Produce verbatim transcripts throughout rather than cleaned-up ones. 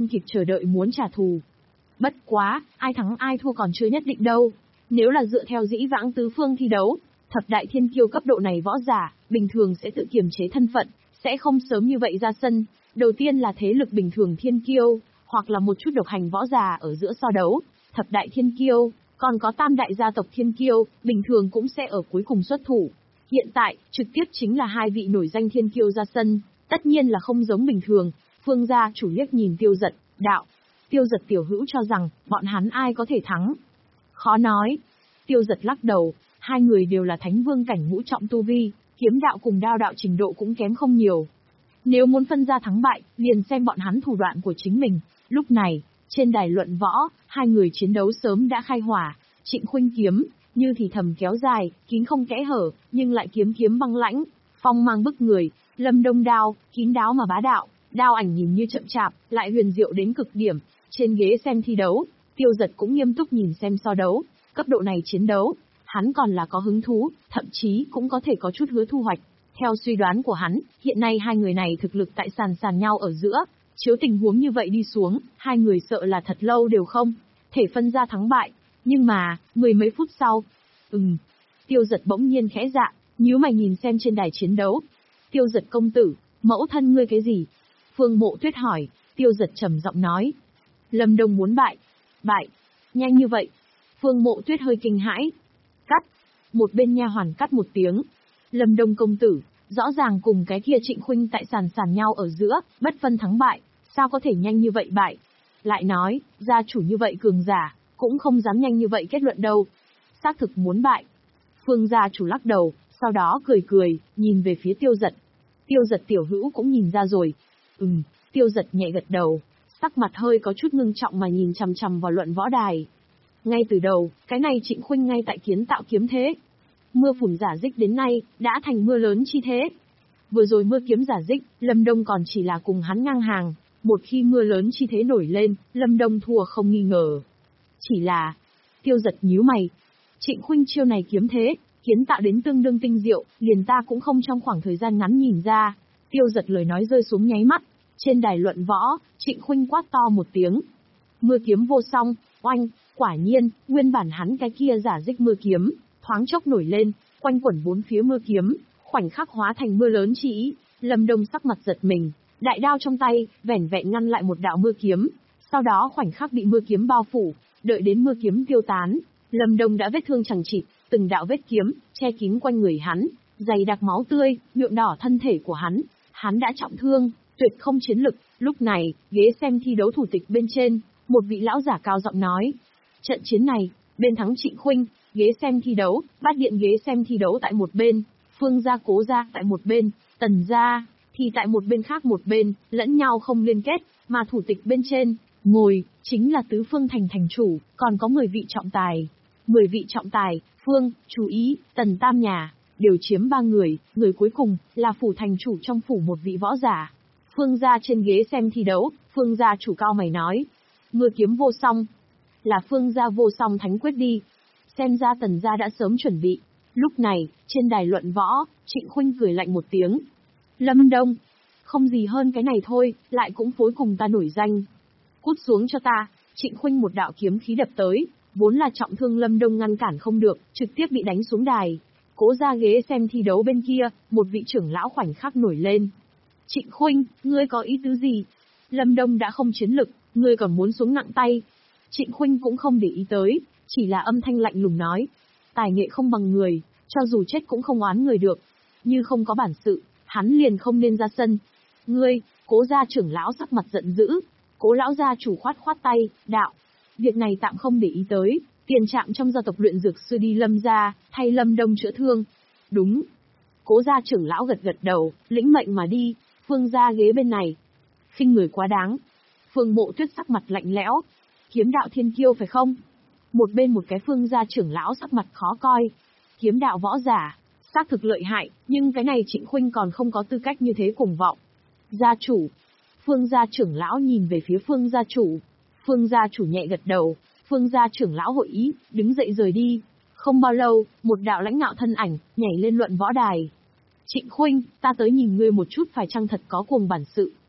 không kịp chờ đợi muốn trả thù. Bất quá, ai thắng ai thua còn chưa nhất định đâu. Nếu là dựa theo dĩ vãng tứ phương thi đấu, thập đại thiên kiêu cấp độ này võ giả, bình thường sẽ tự kiềm chế thân phận, sẽ không sớm như vậy ra sân. Đầu tiên là thế lực bình thường thiên kiêu, hoặc là một chút độc hành võ giả ở giữa so đấu, thập đại thiên kiêu, còn có tam đại gia tộc thiên kiêu, bình thường cũng sẽ ở cuối cùng xuất thủ. Hiện tại, trực tiếp chính là hai vị nổi danh thiên kiêu ra sân, tất nhiên là không giống bình thường. Phương gia chủ liếc nhìn Tiêu Dật, đạo. Tiêu Dật tiểu hữu cho rằng, bọn hắn ai có thể thắng? Khó nói. Tiêu Dật lắc đầu, hai người đều là thánh vương cảnh ngũ trọng tu vi, kiếm đạo cùng đao đạo trình độ cũng kém không nhiều. Nếu muốn phân ra thắng bại, liền xem bọn hắn thủ đoạn của chính mình. Lúc này, trên đài luận võ, hai người chiến đấu sớm đã khai hỏa. Trịnh Khuynh kiếm, như thì thầm kéo dài, kín không kẽ hở, nhưng lại kiếm kiếm băng lãnh, phong mang bức người. Lâm Đông đao, kín đáo mà bá đạo, đao ảnh nhìn như chậm chạp, lại huyền diệu đến cực điểm. Trên ghế xem thi đấu, Tiêu Dật cũng nghiêm túc nhìn xem so đấu. Cấp độ này chiến đấu, hắn còn là có hứng thú, thậm chí cũng có thể có chút hứa thu hoạch. Theo suy đoán của hắn, hiện nay hai người này thực lực tại sàn sàn nhau ở giữa, chiếu tình huống như vậy đi xuống, hai người sợ là thật lâu đều không thể phân ra thắng bại. Nhưng mà, mười mấy phút sau, ừm, Tiêu Dật bỗng nhiên khẽ dạ, nhíu mày nhìn xem trên đài chiến đấu. Tiêu Dật công tử, mẫu thân ngươi cái gì? Phương Mộ Tuyết hỏi. Tiêu Dật trầm giọng nói. Lâm Đông muốn bại. Bại? Nhanh như vậy? Phương Mộ Tuyết hơi kinh hãi. Cắt. Một bên nha hoàn cắt một tiếng. Lâm Đông công tử, rõ ràng cùng cái kia Trịnh Khuynh tại sàn sàn nhau ở giữa, bất phân thắng bại, sao có thể nhanh như vậy bại? Lại nói, gia chủ như vậy cường giả, cũng không dám nhanh như vậy kết luận đâu. Xác thực muốn bại. Phương gia chủ lắc đầu, sau đó cười cười, nhìn về phía Tiêu Dật. Tiêu Dật tiểu hữu cũng nhìn ra rồi. Ừm, Tiêu Dật nhẹ gật đầu, sắc mặt hơi có chút ngưng trọng mà nhìn chằm chằm vào luận võ đài. Ngay từ đầu, cái này Trịnh Khuynh ngay tại kiến tạo kiếm thế. Mưa phùn giả dích đến nay, đã thành mưa lớn chi thế. Vừa rồi mưa kiếm giả dích, Lâm Đông còn chỉ là cùng hắn ngang hàng. Một khi mưa lớn chi thế nổi lên, Lâm Đông thua không nghi ngờ. Chỉ là, Tiêu Dật nhíu mày. Trịnh Khuynh chiêu này kiếm thế, kiến tạo đến tương đương tinh diệu, liền ta cũng không trong khoảng thời gian ngắn nhìn ra. Tiêu Dật lời nói rơi xuống nháy mắt. Trên đài luận võ, Trịnh Khuynh quát to một tiếng. Mưa kiếm vô song, oanh, quả nhiên, nguyên bản hắn cái kia giả dích mưa kiếm, thoáng chốc nổi lên, quanh quẩn bốn phía mưa kiếm, khoảnh khắc hóa thành mưa lớn chi ý. Lâm Đông sắc mặt giật mình, đại đao trong tay, vẻn vẹn ngăn lại một đạo mưa kiếm, sau đó khoảnh khắc bị mưa kiếm bao phủ, đợi đến mưa kiếm tiêu tán, Lâm Đông đã vết thương chằng chịt, từng đạo vết kiếm che kín quanh người hắn, dày đặc máu tươi, nhuộm đỏ thân thể của hắn, hắn đã trọng thương, tuyệt không chiến lực. Lúc này, ghế xem thi đấu thủ tịch bên trên, một vị lão giả cao giọng nói: trận chiến này, bên thắng Trịnh Khuynh. Ghế xem thi đấu, Bát Điện ghế xem thi đấu tại một bên, Phương gia Cố gia tại một bên, Tần gia thì tại một bên khác một bên, lẫn nhau không liên kết, mà thủ tịch bên trên ngồi chính là Tứ Phương thành thành chủ, còn có mười vị trọng tài. mười vị trọng tài, Phương, chú ý, Tần tam nhà đều chiếm ba người, người cuối cùng là phủ thành chủ trong phủ một vị võ giả. Phương gia trên ghế xem thi đấu, Phương gia chủ cao mày nói: mưa kiếm vô song, là Phương gia vô song thánh quyết đi. Xem ra Tần gia đã sớm chuẩn bị. Lúc này, trên đài luận võ, Trịnh Khuynh cười lạnh một tiếng. Lâm Đông, không gì hơn cái này thôi, lại cũng phối cùng ta nổi danh. Cút xuống cho ta. Trịnh Khuynh một đạo kiếm khí đập tới, vốn là trọng thương Lâm Đông ngăn cản không được, trực tiếp bị đánh xuống đài. Cố ra ghế xem thi đấu bên kia, một vị trưởng lão khoảnh khắc nổi lên. Trịnh Khuynh, ngươi có ý tứ gì? Lâm Đông đã không chiến lực, ngươi còn muốn xuống nặng tay. Trịnh Khuynh cũng không để ý tới, chỉ là âm thanh lạnh lùng nói: tài nghệ không bằng người, cho dù chết cũng không oán người được. Như không có bản sự, hắn liền không nên ra sân. Ngươi, Cố gia trưởng lão sắc mặt giận dữ. Cố lão gia chủ khoát khoát tay, đạo: việc này tạm không để ý tới, tiền trạm trong gia tộc luyện dược sư đi Lâm gia, thay Lâm Đông chữa thương. Đúng. Cố gia trưởng lão gật gật đầu, lĩnh mệnh mà đi. Phương gia ghế bên này, khinh người quá đáng. Phương Mộ Tuyết sắc mặt lạnh lẽo. Kiếm đạo thiên kiêu phải không? Một bên một cái Phương gia trưởng lão sắc mặt khó coi. Kiếm đạo võ giả, xác thực lợi hại, nhưng cái này Trịnh Khuynh còn không có tư cách như thế cuồng vọng. Gia chủ. Phương gia trưởng lão nhìn về phía Phương gia chủ. Phương gia chủ nhẹ gật đầu. Phương gia trưởng lão hội ý, đứng dậy rời đi. Không bao lâu, một đạo lãnh ngạo thân ảnh nhảy lên luận võ đài. Trịnh Khuynh, ta tới nhìn ngươi một chút phải chăng thật có cuồng bản sự.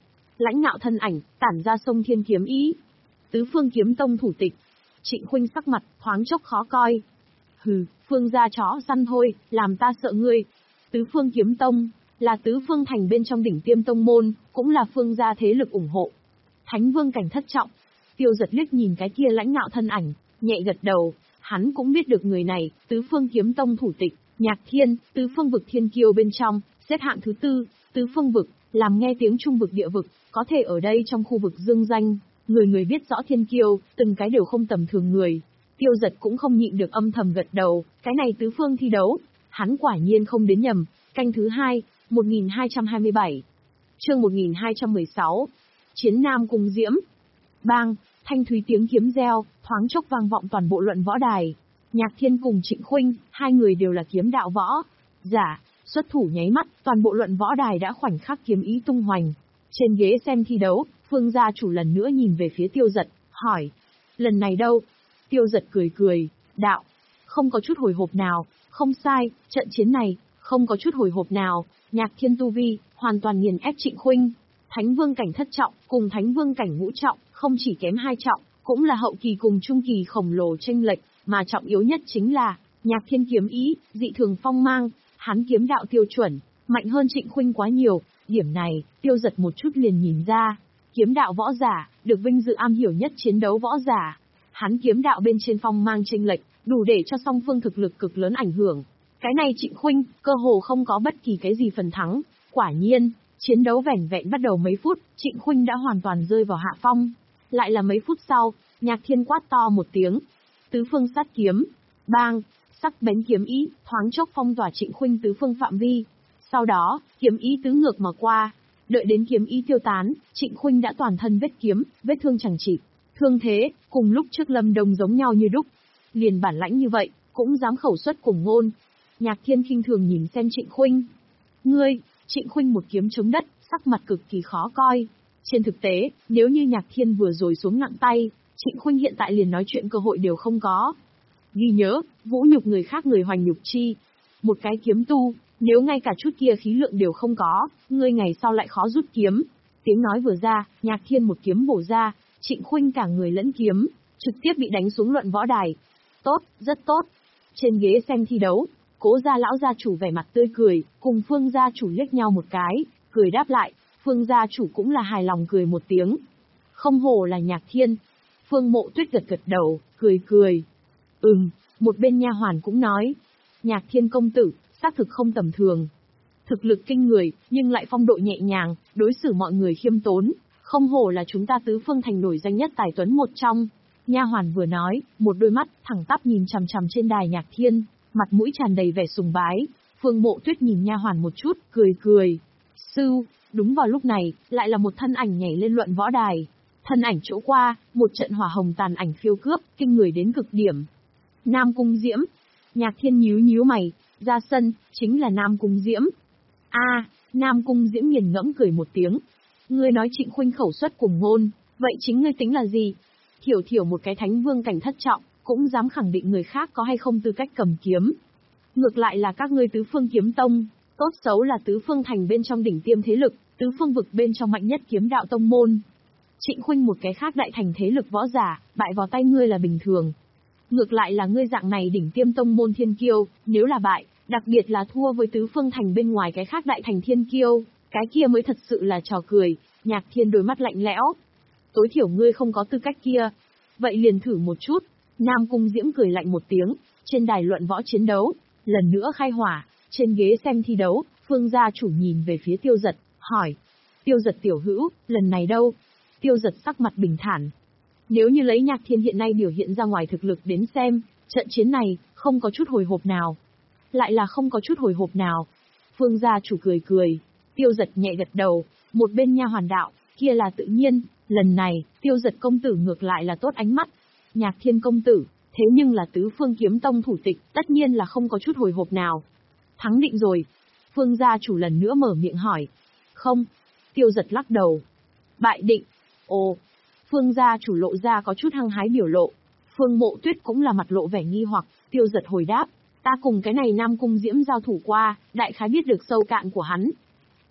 lãnh ngạo thân ảnh, tản ra sông thiên kiếm ý. Tứ Phương Kiếm Tông thủ tịch. Trịnh Khuynh sắc mặt, thoáng chốc khó coi. Hừ, Phương gia chó săn thôi, làm ta sợ ngươi. Tứ Phương Kiếm Tông, là tứ phương thành bên trong đỉnh tiêm tông môn, cũng là phương gia thế lực ủng hộ. Thánh Vương cảnh thất trọng. Tiêu Giật liếc nhìn cái kia lãnh ngạo thân ảnh, nhẹ gật đầu, hắn cũng biết được người này, Tứ Phương Kiếm Tông thủ tịch, Nhạc Thiên, tứ phương vực thiên kiêu bên trong, xếp hạng thứ tư, tứ phương vực, làm nghe tiếng trung vực địa vực, có thể ở đây trong khu vực dương danh, người người biết rõ thiên kiêu, từng cái đều không tầm thường người. Tiêu Giật cũng không nhịn được âm thầm gật đầu, cái này tứ phương thi đấu, hắn quả nhiên không đến nhầm. Canh thứ hai, một nghìn hai trăm hai mươi bảy. Chương một nghìn hai trăm mười sáu. Chiến Nam Cung Diễm. Bang, thanh thúy tiếng kiếm reo, thoáng chốc vang vọng toàn bộ luận võ đài. Nhạc Thiên cùng Trịnh Khuynh, hai người đều là kiếm đạo võ giả, xuất thủ nháy mắt, toàn bộ luận võ đài đã khoảnh khắc kiếm ý tung hoành. Trên ghế xem thi đấu, Phương gia chủ lần nữa nhìn về phía Tiêu Giật, hỏi: "Lần này đâu?" Tiêu Giật cười cười, đạo: "Không có chút hồi hộp nào, không sai, trận chiến này không có chút hồi hộp nào, Nhạc Thiên tu vi hoàn toàn nghiền ép Trịnh Khuynh, Thánh Vương cảnh thất trọng cùng Thánh Vương cảnh ngũ trọng, không chỉ kém hai trọng, cũng là hậu kỳ cùng trung kỳ khổng lồ chênh lệch, mà trọng yếu nhất chính là Nhạc Thiên kiếm ý dị thường phong mang, hắn kiếm đạo tiêu chuẩn mạnh hơn Trịnh Khuynh quá nhiều, điểm này Tiêu Giật một chút liền nhìn ra. Kiếm đạo võ giả được vinh dự am hiểu nhất chiến đấu võ giả, hắn kiếm đạo bên trên phong mang chênh lệch, đủ để cho song phương thực lực cực lớn ảnh hưởng. Cái này Trịnh Khuynh, cơ hồ không có bất kỳ cái gì phần thắng. Quả nhiên, chiến đấu vẻn vẹn bắt đầu mấy phút, Trịnh Khuynh đã hoàn toàn rơi vào hạ phong. Lại là mấy phút sau, Nhạc Thiên quát to một tiếng. Tứ phương sát kiếm. Bang, sắc bén kiếm ý, thoáng chốc phong tỏa Trịnh Khuynh tứ phương phạm vi. Sau đó, kiếm ý tứ ngược mà qua. Đợi đến kiếm ý tiêu tán, Trịnh Khuynh đã toàn thân vết kiếm, vết thương chẳng chịt. Thương thế, cùng lúc trước Lâm Đông giống nhau như đúc. Liền bản lãnh như vậy, cũng dám khẩu xuất cùng ngôn. Nhạc Thiên khinh thường nhìn xem Trịnh Khuynh. Ngươi, Trịnh Khuynh một kiếm chống đất, sắc mặt cực kỳ khó coi. Trên thực tế, nếu như Nhạc Thiên vừa rồi xuống nặng tay, Trịnh Khuynh hiện tại liền nói chuyện cơ hội đều không có. Ghi nhớ, vũ nhục người khác người hoành nhục chi. Một cái kiếm tu, nếu ngay cả chút kia khí lượng đều không có, ngươi ngày sau lại khó rút kiếm. Tiếng nói vừa ra, Nhạc Thiên một kiếm bổ ra, Trịnh Khuynh cả người lẫn kiếm, trực tiếp bị đánh xuống luận võ đài. Tốt, rất tốt. Trên ghế xem thi đấu, Cố gia lão gia chủ vẻ mặt tươi cười, cùng Phương gia chủ liếc nhau một cái, cười đáp lại, Phương gia chủ cũng là hài lòng cười một tiếng. Không hổ là Nhạc Thiên. Phương Mộ Tuyết gật gật đầu, cười cười. Ừm, một bên nha hoàn cũng nói, Nhạc Thiên công tử, xác thực không tầm thường. Thực lực kinh người, nhưng lại phong độ nhẹ nhàng, đối xử mọi người khiêm tốn, không hổ là chúng ta tứ phương thành nổi danh nhất tài tuấn một trong. Nha hoàn vừa nói, một đôi mắt thẳng tắp nhìn chằm chằm trên đài Nhạc Thiên, mặt mũi tràn đầy vẻ sùng bái. Phương Mộ Tuyết nhìn nha hoàn một chút, cười cười. Sư, đúng vào lúc này, lại là một thân ảnh nhảy lên luận võ đài. Thân ảnh chỗ qua, một trận hỏa hồng tàn ảnh phiêu cướp, kinh người đến cực điểm. Nam Cung Diễm. Nhạc Thiên nhíu nhíu mày, ra sân, chính là Nam Cung Diễm. A, à, Nam Cung Diễm nghiền ngẫm cười một tiếng. Ngươi nói Trịnh Khuynh khẩu xuất cùng ngôn, vậy chính ngươi tính là gì? Thiểu thiểu một cái Thánh Vương cảnh thất trọng, cũng dám khẳng định người khác có hay không tư cách cầm kiếm. Ngược lại là các ngươi tứ phương kiếm tông, tốt xấu là tứ phương thành bên trong đỉnh tiêm thế lực, tứ phương vực bên trong mạnh nhất kiếm đạo tông môn. Trịnh Khuynh một cái khác đại thành thế lực võ giả, bại vào tay ngươi là bình thường. Ngược lại là ngươi dạng này đỉnh tiêm tông môn thiên kiêu, nếu là bại, đặc biệt là thua với tứ phương thành bên ngoài cái khác đại thành thiên kiêu, cái kia mới thật sự là trò cười. Nhạc Thiên đôi mắt lạnh lẽo. Tối thiểu ngươi không có tư cách kia. Vậy liền thử một chút. Nam Cung Diễm cười lạnh một tiếng, trên đài luận võ chiến đấu, lần nữa khai hỏa, trên ghế xem thi đấu, Phương gia chủ nhìn về phía Tiêu Giật, hỏi. Tiêu Giật tiểu hữu, lần này đâu? Tiêu Giật sắc mặt bình thản. Nếu như lấy Nhạc Thiên hiện nay biểu hiện ra ngoài thực lực đến xem, trận chiến này, không có chút hồi hộp nào. Lại là không có chút hồi hộp nào. Phương gia chủ cười cười. Tiêu Giật nhẹ gật đầu, một bên nha hoàn đạo, kia là tự nhiên, lần này, Tiêu Giật công tử ngược lại là tốt ánh mắt. Nhạc Thiên công tử, thế nhưng là tứ phương kiếm tông thủ tịch, tất nhiên là không có chút hồi hộp nào. Thắng định rồi. Phương gia chủ lần nữa mở miệng hỏi. Không. Tiêu Giật lắc đầu. Bại định. Ồ. Phương gia chủ lộ ra có chút hăng hái biểu lộ. Phương Mộ Tuyết cũng là mặt lộ vẻ nghi hoặc. Tiêu Giật hồi đáp. Ta cùng cái này Nam Cung Diễm giao thủ qua, đại khái biết được sâu cạn của hắn.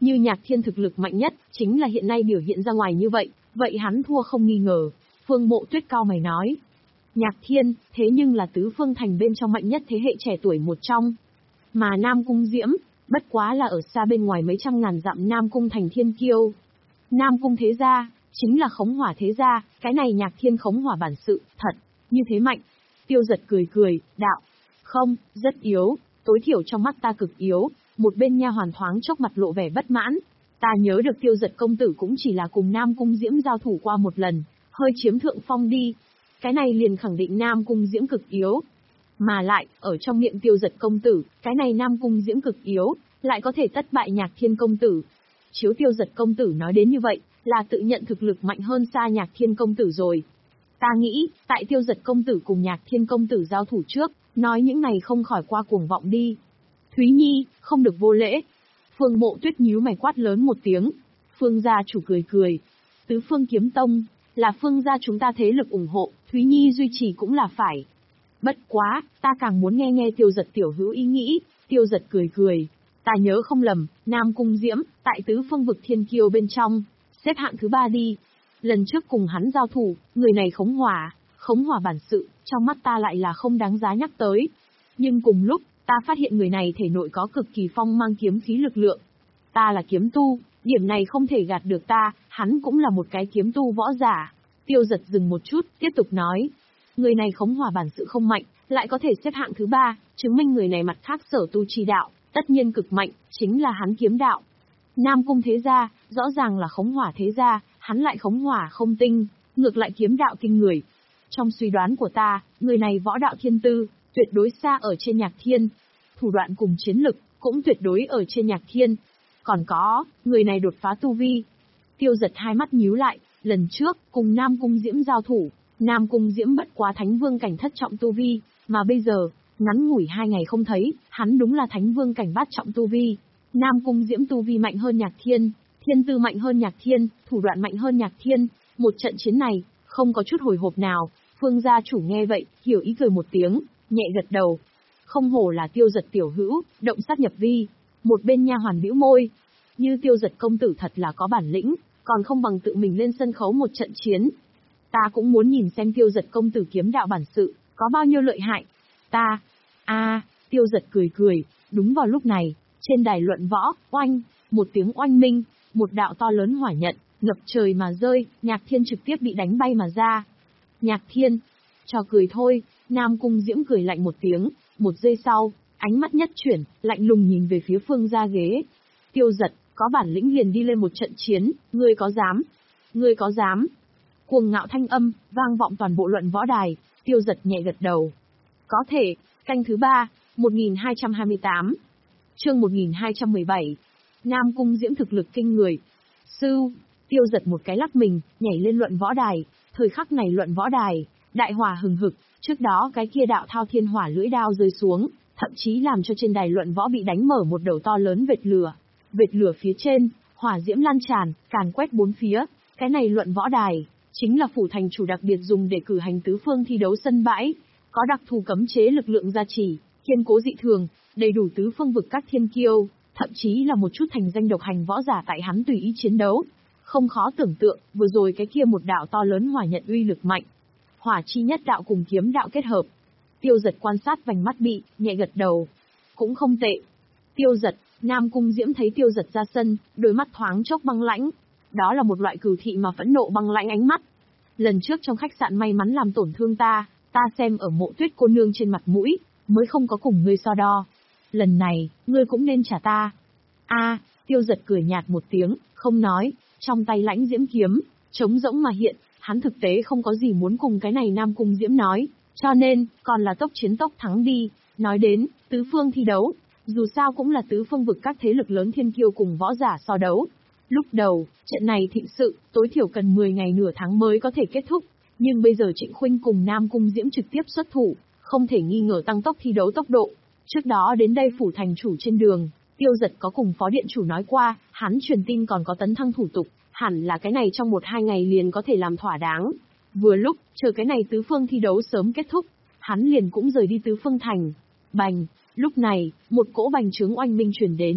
Như Nhạc Thiên thực lực mạnh nhất, chính là hiện nay biểu hiện ra ngoài như vậy, vậy hắn thua không nghi ngờ. Phương Mộ Tuyết cao mày nói. Nhạc Thiên, thế nhưng là tứ phương thành bên trong mạnh nhất thế hệ trẻ tuổi một trong. Mà Nam Cung Diễm, bất quá là ở xa bên ngoài mấy trăm ngàn dặm Nam Cung thành thiên kiêu. Nam Cung thế gia, chính là khống hỏa thế gia, cái này Nhạc Thiên khống hỏa bản sự, thật, như thế mạnh. Tiêu Giật cười cười, đạo. Không, rất yếu, tối thiểu trong mắt ta cực yếu. Một bên nha hoàn thoáng chốc mặt lộ vẻ bất mãn. Ta nhớ được Tiêu Giật công tử cũng chỉ là cùng Nam Cung Diễm giao thủ qua một lần, hơi chiếm thượng phong đi. Cái này liền khẳng định Nam Cung Diễm cực yếu. Mà lại, ở trong miệng Tiêu Giật công tử, cái này Nam Cung Diễm cực yếu, lại có thể tất bại Nhạc Thiên công tử. Chiếu Tiêu Giật công tử nói đến như vậy, là tự nhận thực lực mạnh hơn xa Nhạc Thiên công tử rồi. Ta nghĩ, tại Tiêu Giật công tử cùng Nhạc Thiên công tử giao thủ trước, nói những này không khỏi qua cuồng vọng đi. Thúy Nhi, không được vô lễ. Phương Mộ Tuyết nhíu mày quát lớn một tiếng. Phương gia chủ cười cười. Tứ Phương Kiếm Tông, là Phương gia chúng ta thế lực ủng hộ, Thúy Nhi duy trì cũng là phải. Bất quá, ta càng muốn nghe nghe Tiêu Giật tiểu hữu ý nghĩ. Tiêu Giật cười cười. Ta nhớ không lầm, Nam Cung Diễm, tại tứ phương vực thiên kiêu bên trong, xếp hạng thứ ba đi. Lần trước cùng hắn giao thủ, người này khống hỏa, khống hỏa bản sự, trong mắt ta lại là không đáng giá nhắc tới. Nhưng cùng lúc, ta phát hiện người này thể nội có cực kỳ phong mang kiếm khí lực lượng. Ta là kiếm tu, điểm này không thể gạt được ta, hắn cũng là một cái kiếm tu võ giả. Tiêu Giật dừng một chút, tiếp tục nói. Người này khống hỏa bản sự không mạnh, lại có thể xếp hạng thứ ba, chứng minh người này mặt khác sở tu chi đạo, tất nhiên cực mạnh, chính là hắn kiếm đạo. Nam Cung thế gia, rõ ràng là khống hỏa thế gia, hắn lại khống hỏa không tinh, ngược lại kiếm đạo kinh người. Trong suy đoán của ta, người này võ đạo thiên tư, tuyệt đối xa ở trên Nhạc Thiên. Thủ đoạn cùng chiến lực, cũng tuyệt đối ở trên Nhạc Thiên. Còn có, người này đột phá tu vi. Tiêu Giật hai mắt nhíu lại, lần trước, cùng Nam Cung Diễm giao thủ, Nam Cung Diễm bất quá Thánh Vương cảnh thất trọng tu vi, mà bây giờ, ngắn ngủi hai ngày không thấy, hắn đúng là Thánh Vương cảnh bát trọng tu vi. Nam Cung Diễm tu vi mạnh hơn Nhạc Thiên, thiên tư mạnh hơn Nhạc Thiên, thủ đoạn mạnh hơn Nhạc Thiên. Một trận chiến này, không có chút hồi hộp nào. Phương gia chủ nghe vậy, hiểu ý cười một tiếng, nhẹ gật đầu. Không hổ là Tiêu Giật tiểu hữu, động sát nhập vi. Một bên nha hoàn bĩu môi. Như Tiêu Giật công tử thật là có bản lĩnh, còn không bằng tự mình lên sân khấu một trận chiến. Ta cũng muốn nhìn xem Tiêu Giật công tử kiếm đạo bản sự, có bao nhiêu lợi hại. Ta, a à, Tiêu Giật cười cười, đúng vào lúc này, trên đài luận võ, oanh, một tiếng oanh minh, một đạo to lớn hỏa nhận, ngập trời mà rơi, Nhạc Thiên trực tiếp bị đánh bay mà ra. Nhạc Thiên, trò cười thôi, Nam Cung Diễm cười lạnh một tiếng, một giây sau, ánh mắt nhất chuyển, lạnh lùng nhìn về phía Phương gia ghế. Tiêu Giật, có bản lĩnh liền đi lên một trận chiến, ngươi có dám? Ngươi có dám? Cuồng ngạo thanh âm, vang vọng toàn bộ luận võ đài, Tiêu Giật nhẹ gật đầu. Có thể, canh thứ ba, một nghìn hai trăm hai mươi tám. Chương một nghìn hai trăm mười bảy. Nam Cung Diễm thực lực kinh người. Sư, Tiêu Giật một cái lắc mình, nhảy lên luận võ đài, thời khắc này luận võ đài, đại hỏa hừng hực, trước đó cái kia đạo thao thiên hỏa lưỡi đao rơi xuống, thậm chí làm cho trên đài luận võ bị đánh mở một đầu to lớn vệt lửa. Vệt lửa phía trên, hỏa diễm lan tràn, càn quét bốn phía, cái này luận võ đài, chính là phủ thành chủ đặc biệt dùng để cử hành tứ phương thi đấu sân bãi, có đặc thù cấm chế lực lượng gia trì, kiên cố dị thường, đầy đủ tứ phương vực các thiên kiêu, thậm chí là một chút thành danh độc hành võ giả tại hắn tùy ý chiến đấu. Không khó tưởng tượng, vừa rồi cái kia một đạo to lớn hỏa nhận uy lực mạnh. Hỏa chi nhất đạo cùng kiếm đạo kết hợp. Tiêu Giật quan sát vành mắt bị, nhẹ gật đầu. Cũng không tệ. Tiêu Giật, Nam Cung Diễm thấy Tiêu Giật ra sân, đôi mắt thoáng chốc băng lãnh. Đó là một loại cừu thị mà phẫn nộ băng lãnh ánh mắt. Lần trước trong khách sạn may mắn làm tổn thương ta, ta xem ở Mộ Tuyết cô nương trên mặt mũi, mới không có cùng ngươi so đo. Lần này, ngươi cũng nên trả ta. A, Tiêu Giật cười nhạt một tiếng, không nói, trong tay lãnh diễm kiếm, trống rỗng mà hiện, hắn thực tế không có gì muốn cùng cái này Nam Cung Diễm nói, cho nên, còn là tốc chiến tốc thắng đi. Nói đến, tứ phương thi đấu, dù sao cũng là tứ phương vực các thế lực lớn thiên kiêu cùng võ giả so đấu. Lúc đầu, trận này thịnh sự, tối thiểu cần mười ngày nửa tháng mới có thể kết thúc, nhưng bây giờ Trịnh Khuynh cùng Nam Cung Diễm trực tiếp xuất thủ, không thể nghi ngờ tăng tốc thi đấu tốc độ. Trước đó đến đây phủ thành chủ trên đường, Tiêu Giật có cùng phó điện chủ nói qua, hắn truyền tin còn có tấn thăng thủ tục, hẳn là cái này trong một hai ngày liền có thể làm thỏa đáng. Vừa lúc, chờ cái này tứ phương thi đấu sớm kết thúc, hắn liền cũng rời đi tứ phương thành. Bành, lúc này, một cỗ bành trướng oanh minh truyền đến.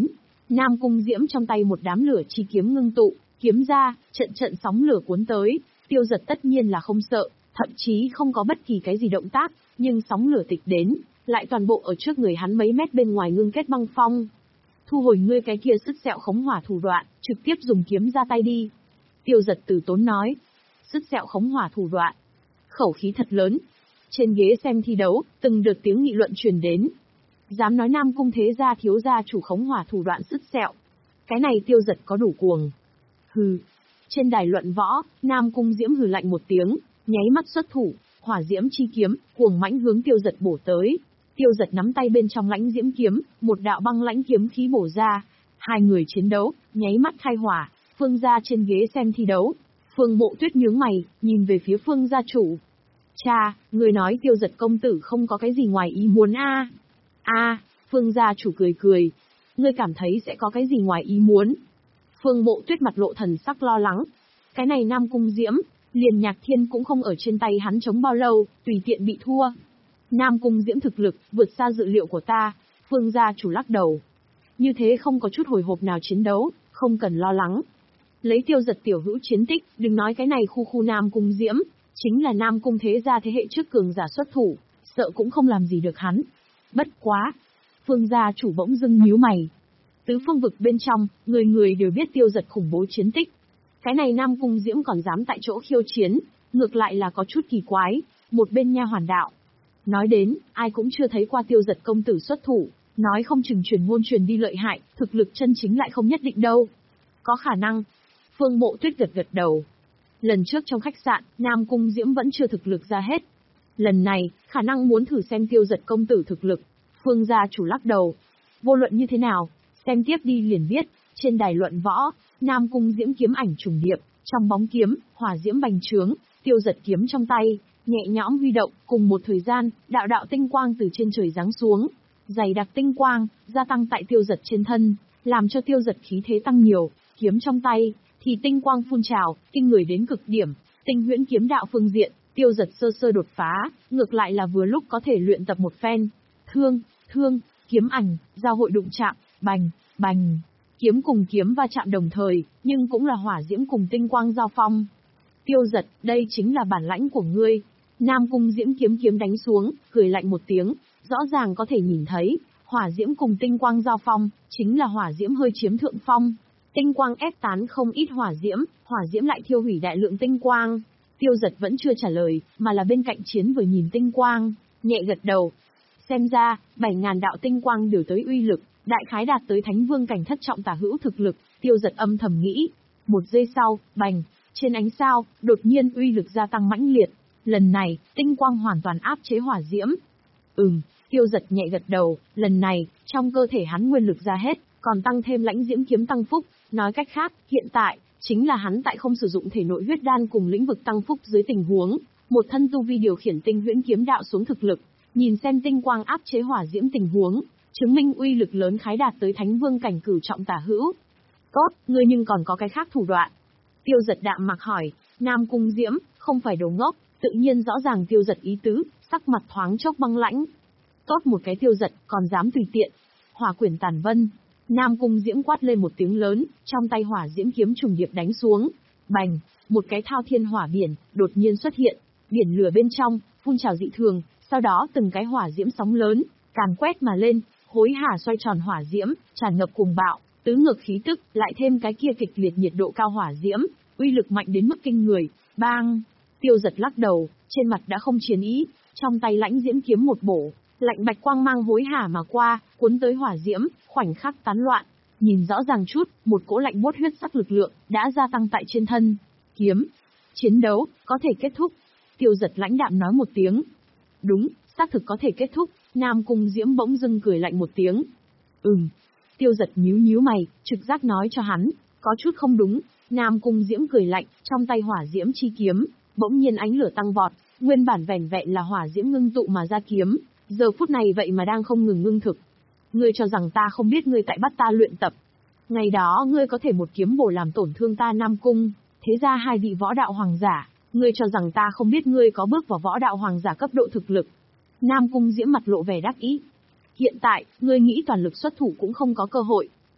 Nam Cung Diễm trong tay một đám lửa chi kiếm ngưng tụ, kiếm ra, trận trận sóng lửa cuốn tới, Tiêu Giật tất nhiên là không sợ, thậm chí không có bất kỳ cái gì động tác, nhưng sóng lửa tịch đến, lại toàn bộ ở trước người hắn mấy mét bên ngoài ngưng kết băng phong. Thu hồi ngươi cái kia sứt sẹo khống hỏa thủ đoạn, trực tiếp dùng kiếm ra tay đi. Tiêu Giật từ tốn nói. Sứt sẹo khống hỏa thủ đoạn. Khẩu khí thật lớn. Trên ghế xem thi đấu, từng đợt tiếng nghị luận truyền đến. Dám nói Nam Cung thế gia thiếu gia chủ khống hỏa thủ đoạn sứt sẹo. Cái này Tiêu Giật có đủ cuồng. Hừ. Trên đài luận võ, Nam Cung Diễm hừ lạnh một tiếng, nháy mắt xuất thủ, hỏa diễm chi kiếm, cuồng mãnh hướng Tiêu Giật bổ tới. Tiêu Giật nắm tay bên trong lãnh diễm kiếm, một đạo băng lãnh kiếm khí bổ ra. Hai người chiến đấu, nháy mắt khai hỏa, Phương gia trên ghế xem thi đấu. Phương Mộ Tuyết nhướng mày, nhìn về phía Phương gia chủ. Cha, người nói Tiêu Giật công tử không có cái gì ngoài ý muốn a? A, Phương gia chủ cười cười. Ngươi cảm thấy sẽ có cái gì ngoài ý muốn? Phương Mộ Tuyết mặt lộ thần sắc lo lắng. Cái này Nam Cung Diễm, liền Nhạc Thiên cũng không ở trên tay hắn chống bao lâu, tùy tiện bị thua. Nam Cung Diễm thực lực, vượt xa dự liệu của ta, Phương gia chủ lắc đầu. Như thế không có chút hồi hộp nào chiến đấu, không cần lo lắng. Lấy Tiêu Giật tiểu hữu chiến tích, đừng nói cái này khu khu Nam Cung Diễm, chính là Nam Cung thế gia thế hệ trước cường giả xuất thủ, sợ cũng không làm gì được hắn. Bất quá. Phương gia chủ bỗng dưng nhíu mày. Tứ phương vực bên trong, người người đều biết Tiêu Giật khủng bố chiến tích. Cái này Nam Cung Diễm còn dám tại chỗ khiêu chiến, ngược lại là có chút kỳ quái, một bên nha hoàn đạo. Nói đến, ai cũng chưa thấy qua Tiêu Giật công tử xuất thủ, nói không chừng truyền ngôn truyền đi lợi hại, thực lực chân chính lại không nhất định đâu. Có khả năng. Phương Mộ Tuyết gật gật đầu. Lần trước trong khách sạn, Nam Cung Diễm vẫn chưa thực lực ra hết. Lần này, khả năng muốn thử xem Tiêu Giật công tử thực lực. Phương gia chủ lắc đầu. Vô luận như thế nào, xem tiếp đi liền biết, trên đài luận võ, Nam Cung Diễm kiếm ảnh trùng điệp, trong bóng kiếm, hỏa diễm bành trướng, Tiêu Giật kiếm trong tay, nhẹ nhõm huy động, cùng một thời gian, đạo đạo tinh quang từ trên trời giáng xuống, dày đặc tinh quang, gia tăng tại Tiêu Giật trên thân, làm cho Tiêu Giật khí thế tăng nhiều, kiếm trong tay, thì tinh quang phun trào, kinh người đến cực điểm, tinh huyễn kiếm đạo phương diện, Tiêu Giật sơ sơ đột phá, ngược lại là vừa lúc có thể luyện tập một phen. Thương, thương, kiếm ảnh, giao hội đụng chạm, bành, bành. Kiếm cùng kiếm va chạm đồng thời, nhưng cũng là hỏa diễm cùng tinh quang giao phong. Tiêu Giật, đây chính là bản lãnh của ngươi. Nam Cung Diễm kiếm kiếm đánh xuống, cười lạnh một tiếng, rõ ràng có thể nhìn thấy, hỏa diễm cùng tinh quang giao phong, chính là hỏa diễm hơi chiếm thượng phong. Tinh quang ép tán không ít hỏa diễm, hỏa diễm lại thiêu hủy đại lượng tinh quang. Tiêu Giật vẫn chưa trả lời, mà là bên cạnh chiến vừa nhìn tinh quang, nhẹ gật đầu. Xem ra, bảy ngàn đạo tinh quang đều tới uy lực, đại khái đạt tới thánh vương cảnh thất trọng tả hữu thực lực, Tiêu Giật âm thầm nghĩ. Một giây sau, bành, trên ánh sao, đột nhiên uy lực gia tăng mãnh liệt. Lần này, tinh quang hoàn toàn áp chế hỏa diễm. Ừm, Tiêu Giật nhẹ gật đầu, lần này, trong cơ thể hắn nguyên lực ra hết, còn tăng thêm lãnh diễm kiếm tăng phúc, nói cách khác, hiện tại, chính là hắn tại không sử dụng thể nội huyết đan cùng lĩnh vực tăng phúc dưới tình huống, một thân tu vi điều khiển tinh huyễn kiếm đạo xuống thực lực, nhìn xem tinh quang áp chế hỏa diễm tình huống, chứng minh uy lực lớn khái đạt tới thánh vương cảnh cửu trọng tả hữu. Tốt, ngươi nhưng còn có cái khác thủ đoạn. Tiêu Giật đạm mặc hỏi, Nam Cung Diễm, không phải đồ ngốc, tự nhiên rõ ràng Tiêu Giật ý tứ, sắc mặt thoáng chốc băng lãnh. Tốt một cái Tiêu Giật, còn dám tùy tiện. Hỏa quyển tàn vân. Nam Cung Diễm quát lên một tiếng lớn, trong tay hỏa diễm kiếm trùng điệp đánh xuống. Bành, một cái thao thiên hỏa biển, đột nhiên xuất hiện. Biển lửa bên trong, phun trào dị thường, sau đó từng cái hỏa diễm sóng lớn, càn quét mà lên, hối hả xoay tròn hỏa diễm, tràn ngập cuồng bạo, tứ ngược khí tức, lại thêm cái kia kịch liệt nhiệt độ cao hỏa diễm, uy lực mạnh đến mức kinh người. Bang! Tiêu Giật lắc đầu, trên mặt đã không chiến ý, trong tay lãnh diễm kiếm một bổ, lạnh bạch quang mang hối hả mà qua, cuốn tới hỏa diễm, khoảnh khắc tán loạn. Nhìn rõ ràng chút, một cỗ lạnh buốt huyết sắc lực lượng đã gia tăng tại trên thân. Kiếm, chiến đấu có thể kết thúc. Tiêu Giật lãnh đạm nói một tiếng. Đúng, xác thực có thể kết thúc. Nam Cung Diễm bỗng dưng cười lạnh một tiếng. Ừm. Tiêu Giật nhíu nhíu mày, trực giác nói cho hắn, có chút không đúng. Nam Cung Diễm cười lạnh, trong tay hỏa diễm chi kiếm, bỗng nhiên ánh lửa tăng vọt, nguyên bản vẻn vẹn là hỏa diễm ngưng tụ mà ra kiếm, giờ phút này vậy mà đang không ngừng ngưng thực. Ngươi cho rằng ta không biết ngươi tại bắt ta luyện tập. Ngày đó ngươi có thể một kiếm bổ làm tổn thương ta Nam Cung, thế ra hai vị võ đạo hoàng giả, ngươi cho rằng ta không biết ngươi có bước vào võ đạo hoàng giả cấp độ thực lực. Nam Cung Diễm mặt lộ vẻ đắc ý. Hiện tại, ngươi nghĩ toàn lực xuất thủ cũng không có cơ hội.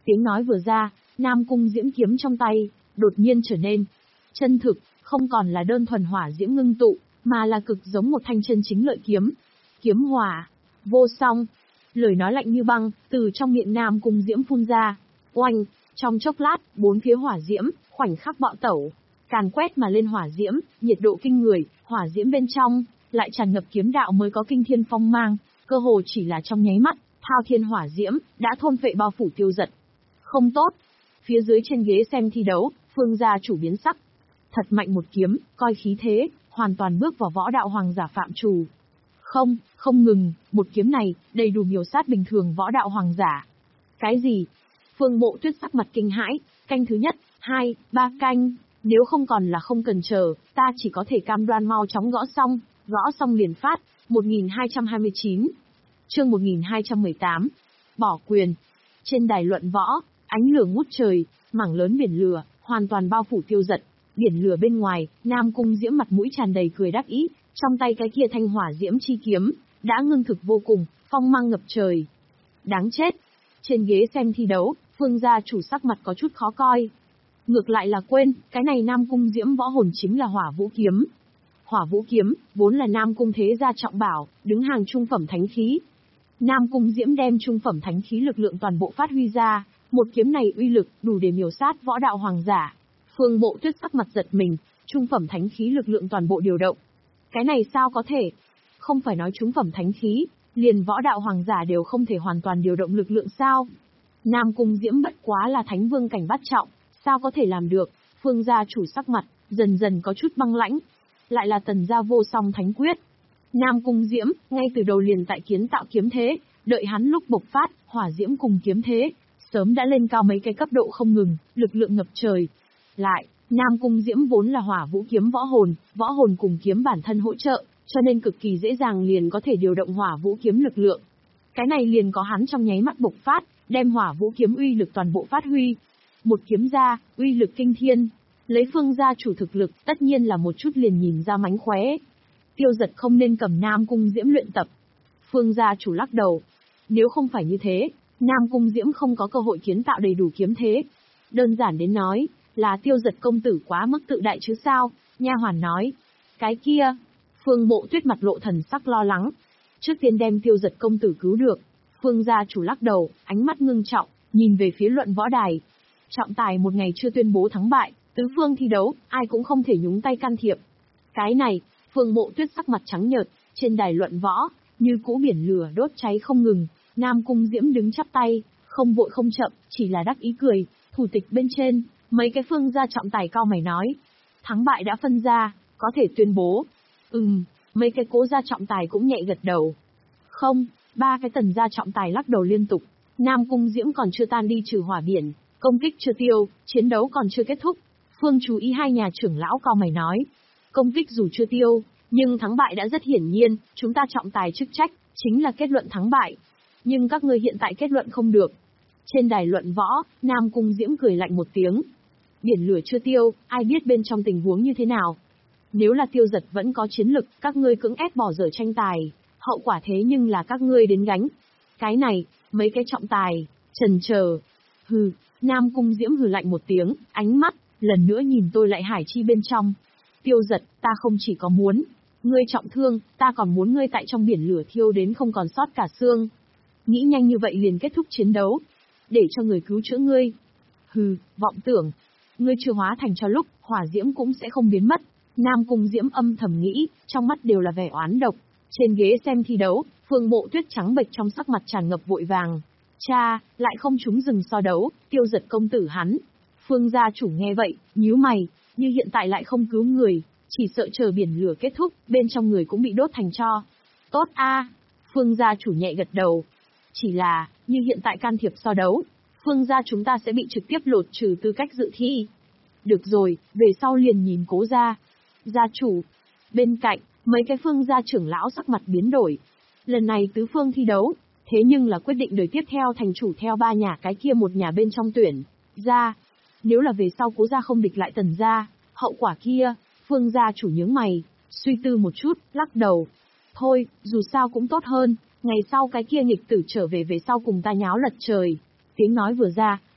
Tiếng nói vừa ra, Nam Cung Diễm kiếm trong tay, đột nhiên trở nên chân thực, không còn là đơn thuần hỏa diễm ngưng tụ, mà là cực giống một thanh chân chính lợi kiếm. Kiếm hỏa, vô song. Lời nói lạnh như băng, từ trong miệng Nam Cung Diễm phun ra. Oanh, trong chốc lát, bốn phía hỏa diễm, khoảnh khắc bạo tẩu. Càn quét mà lên hỏa diễm, nhiệt độ kinh người, hỏa diễm bên trong, lại tràn ngập kiếm đạo mới có kinh thiên phong mang, cơ hồ chỉ là trong nháy mắt, thao thiên hỏa diễm, đã thôn phệ bao phủ Tiêu Dật. Không tốt. Phía dưới trên ghế xem thi đấu, Phương gia chủ biến sắc. Thật mạnh một kiếm, coi khí thế, hoàn toàn bước vào võ đạo hoàng giả phạm trù. Không, không ngừng, một kiếm này, đầy đủ miểu sát bình thường võ đạo hoàng giả. Cái gì? Phương Mộ Tuyết sắc mặt kinh hãi, canh thứ nhất, hai, ba canh, nếu không còn là không cần chờ, ta chỉ có thể cam đoan mau chóng gõ xong, gõ xong liền phát, một nghìn hai trăm hai mươi chín. Chương một nghìn hai trăm mười tám. Bỏ quyền. Trên đài luận võ, ánh lửa ngút trời, mảng lớn biển lửa, hoàn toàn bao phủ Tiêu Dật. Biển lửa bên ngoài, Nam Cung Diễm mặt mũi tràn đầy cười đắc ý, trong tay cái kia thanh hỏa diễm chi kiếm, đã ngưng thực vô cùng, phong mang ngập trời. Đáng chết. Trên ghế xem thi đấu, Phương gia chủ sắc mặt có chút khó coi. Ngược lại là quên, cái này Nam Cung Diễm võ hồn chính là hỏa vũ kiếm. Hỏa vũ kiếm, vốn là Nam Cung thế gia trọng bảo, đứng hàng trung phẩm thánh khí. Nam Cung Diễm đem trung phẩm thánh khí lực lượng toàn bộ phát huy ra, một kiếm này uy lực đủ để miểu sát võ đạo hoàng giả. Phương Mộ Tuyết sắc mặt giật mình, trung phẩm thánh khí lực lượng toàn bộ điều động. Cái này sao có thể? Không phải nói trung phẩm thánh khí, liền võ đạo hoàng giả đều không thể hoàn toàn điều động lực lượng sao? Nam Cung Diễm bất quá là thánh vương cảnh bát trọng, sao có thể làm được? Phương gia chủ sắc mặt, dần dần có chút băng lãnh. Lại là tần gia vô song thánh quyết. Nam Cung Diễm, ngay từ đầu liền tại kiến tạo kiếm thế, đợi hắn lúc bộc phát, hỏa diễm cùng kiếm thế, sớm đã lên cao mấy cái cấp độ không ngừng, lực lượng ngập trời. Lại, Nam Cung Diễm vốn là hỏa vũ kiếm võ hồn, võ hồn cùng kiếm bản thân hỗ trợ, cho nên cực kỳ dễ dàng liền có thể điều động hỏa vũ kiếm lực lượng. Cái này liền có hắn trong nháy mắt bộc phát, đem hỏa vũ kiếm uy lực toàn bộ phát huy. Một kiếm ra, uy lực kinh thiên. Lấy Phương gia chủ thực lực, tất nhiên là một chút liền nhìn ra mánh khóe. Tiêu Dật không nên cầm Nam Cung Diễm luyện tập. Phương gia chủ lắc đầu. Nếu không phải như thế, Nam Cung Diễm không có cơ hội kiến tạo đầy đủ kiếm thế. Đơn giản đến nói, là Tiêu Dật công tử quá mức tự đại chứ sao, nha hoàn nói. Cái kia, Phương Mộ Tuyết mặt lộ thần sắc lo lắng. Trước tiên đem Tiêu Dật công tử cứu được. Phương gia chủ lắc đầu, ánh mắt ngưng trọng, nhìn về phía luận võ đài. Trọng tài một ngày chưa tuyên bố thắng bại, tứ phương thi đấu, ai cũng không thể nhúng tay can thiệp. Cái này, Phương Mộ Tuyết sắc mặt trắng nhợt, trên đài luận võ, như cũ biển lửa đốt cháy không ngừng, Nam Cung Diễm đứng chắp tay, không vội không chậm, chỉ là đắc ý cười, thủ tịch bên trên, mấy cái phương gia trọng tài cao mày nói. Thắng bại đã phân ra, có thể tuyên bố. Ừm, mấy cái cố gia trọng tài cũng nhẹ gật đầu. Không, ba cái tần gia trọng tài lắc đầu liên tục, Nam Cung Diễm còn chưa tan đi trừ hỏa biển, công kích chưa tiêu, chiến đấu còn chưa kết thúc. Phương chú ý hai nhà trưởng lão cao mày nói. Công kích dù chưa tiêu, nhưng thắng bại đã rất hiển nhiên, chúng ta trọng tài chức trách, chính là kết luận thắng bại. Nhưng các ngươi hiện tại kết luận không được. Trên đài luận võ, Nam Cung Diễm cười lạnh một tiếng. Biển lửa chưa tiêu, ai biết bên trong tình huống như thế nào. Nếu là Tiêu Dật vẫn có chiến lực, các ngươi cưỡng ép bỏ dở tranh tài, hậu quả thế nhưng là các ngươi đến gánh. Cái này, mấy cái trọng tài, trần chờ. Hừ, Nam Cung Diễm hừ lạnh một tiếng, ánh mắt, lần nữa nhìn tôi lại hải chi bên trong. Tiêu Dật, ta không chỉ có muốn ngươi trọng thương, ta còn muốn ngươi tại trong biển lửa thiêu đến không còn sót cả xương. Nghĩ nhanh như vậy liền kết thúc chiến đấu, để cho người cứu chữa ngươi. Hừ, vọng tưởng, ngươi chưa hóa thành cho lúc, hỏa diễm cũng sẽ không biến mất. Nam Cung Diễm âm thầm nghĩ, trong mắt đều là vẻ oán độc. Trên ghế xem thi đấu, Phương Mộ Tuyết trắng bệch trong sắc mặt tràn ngập vội vàng. Cha, lại không trúng rừng so đấu, Tiêu Dật công tử hắn. Phương gia chủ nghe vậy, nhíu mày, như hiện tại lại không cứu người, chỉ sợ chờ biển lửa kết thúc, bên trong người cũng bị đốt thành tro. Tốt a, Phương gia chủ nhẹ gật đầu. Chỉ là, như hiện tại can thiệp so đấu, Phương gia chúng ta sẽ bị trực tiếp lột trừ tư cách dự thi. Được rồi, về sau liền nhìn Cố gia. Gia chủ. Bên cạnh, mấy cái Phương gia trưởng lão sắc mặt biến đổi. Lần này tứ phương thi đấu, thế nhưng là quyết định đời tiếp theo thành chủ theo ba nhà cái kia một nhà bên trong tuyển ra. Nếu là về sau Cố gia không địch lại Tần gia, hậu quả kia, Phương gia chủ nhướng mày, suy tư một chút, lắc đầu. Thôi, dù sao cũng tốt hơn, ngày sau cái kia nghịch tử trở về về sau cùng ta nháo lật trời. Tiếng nói vừa ra,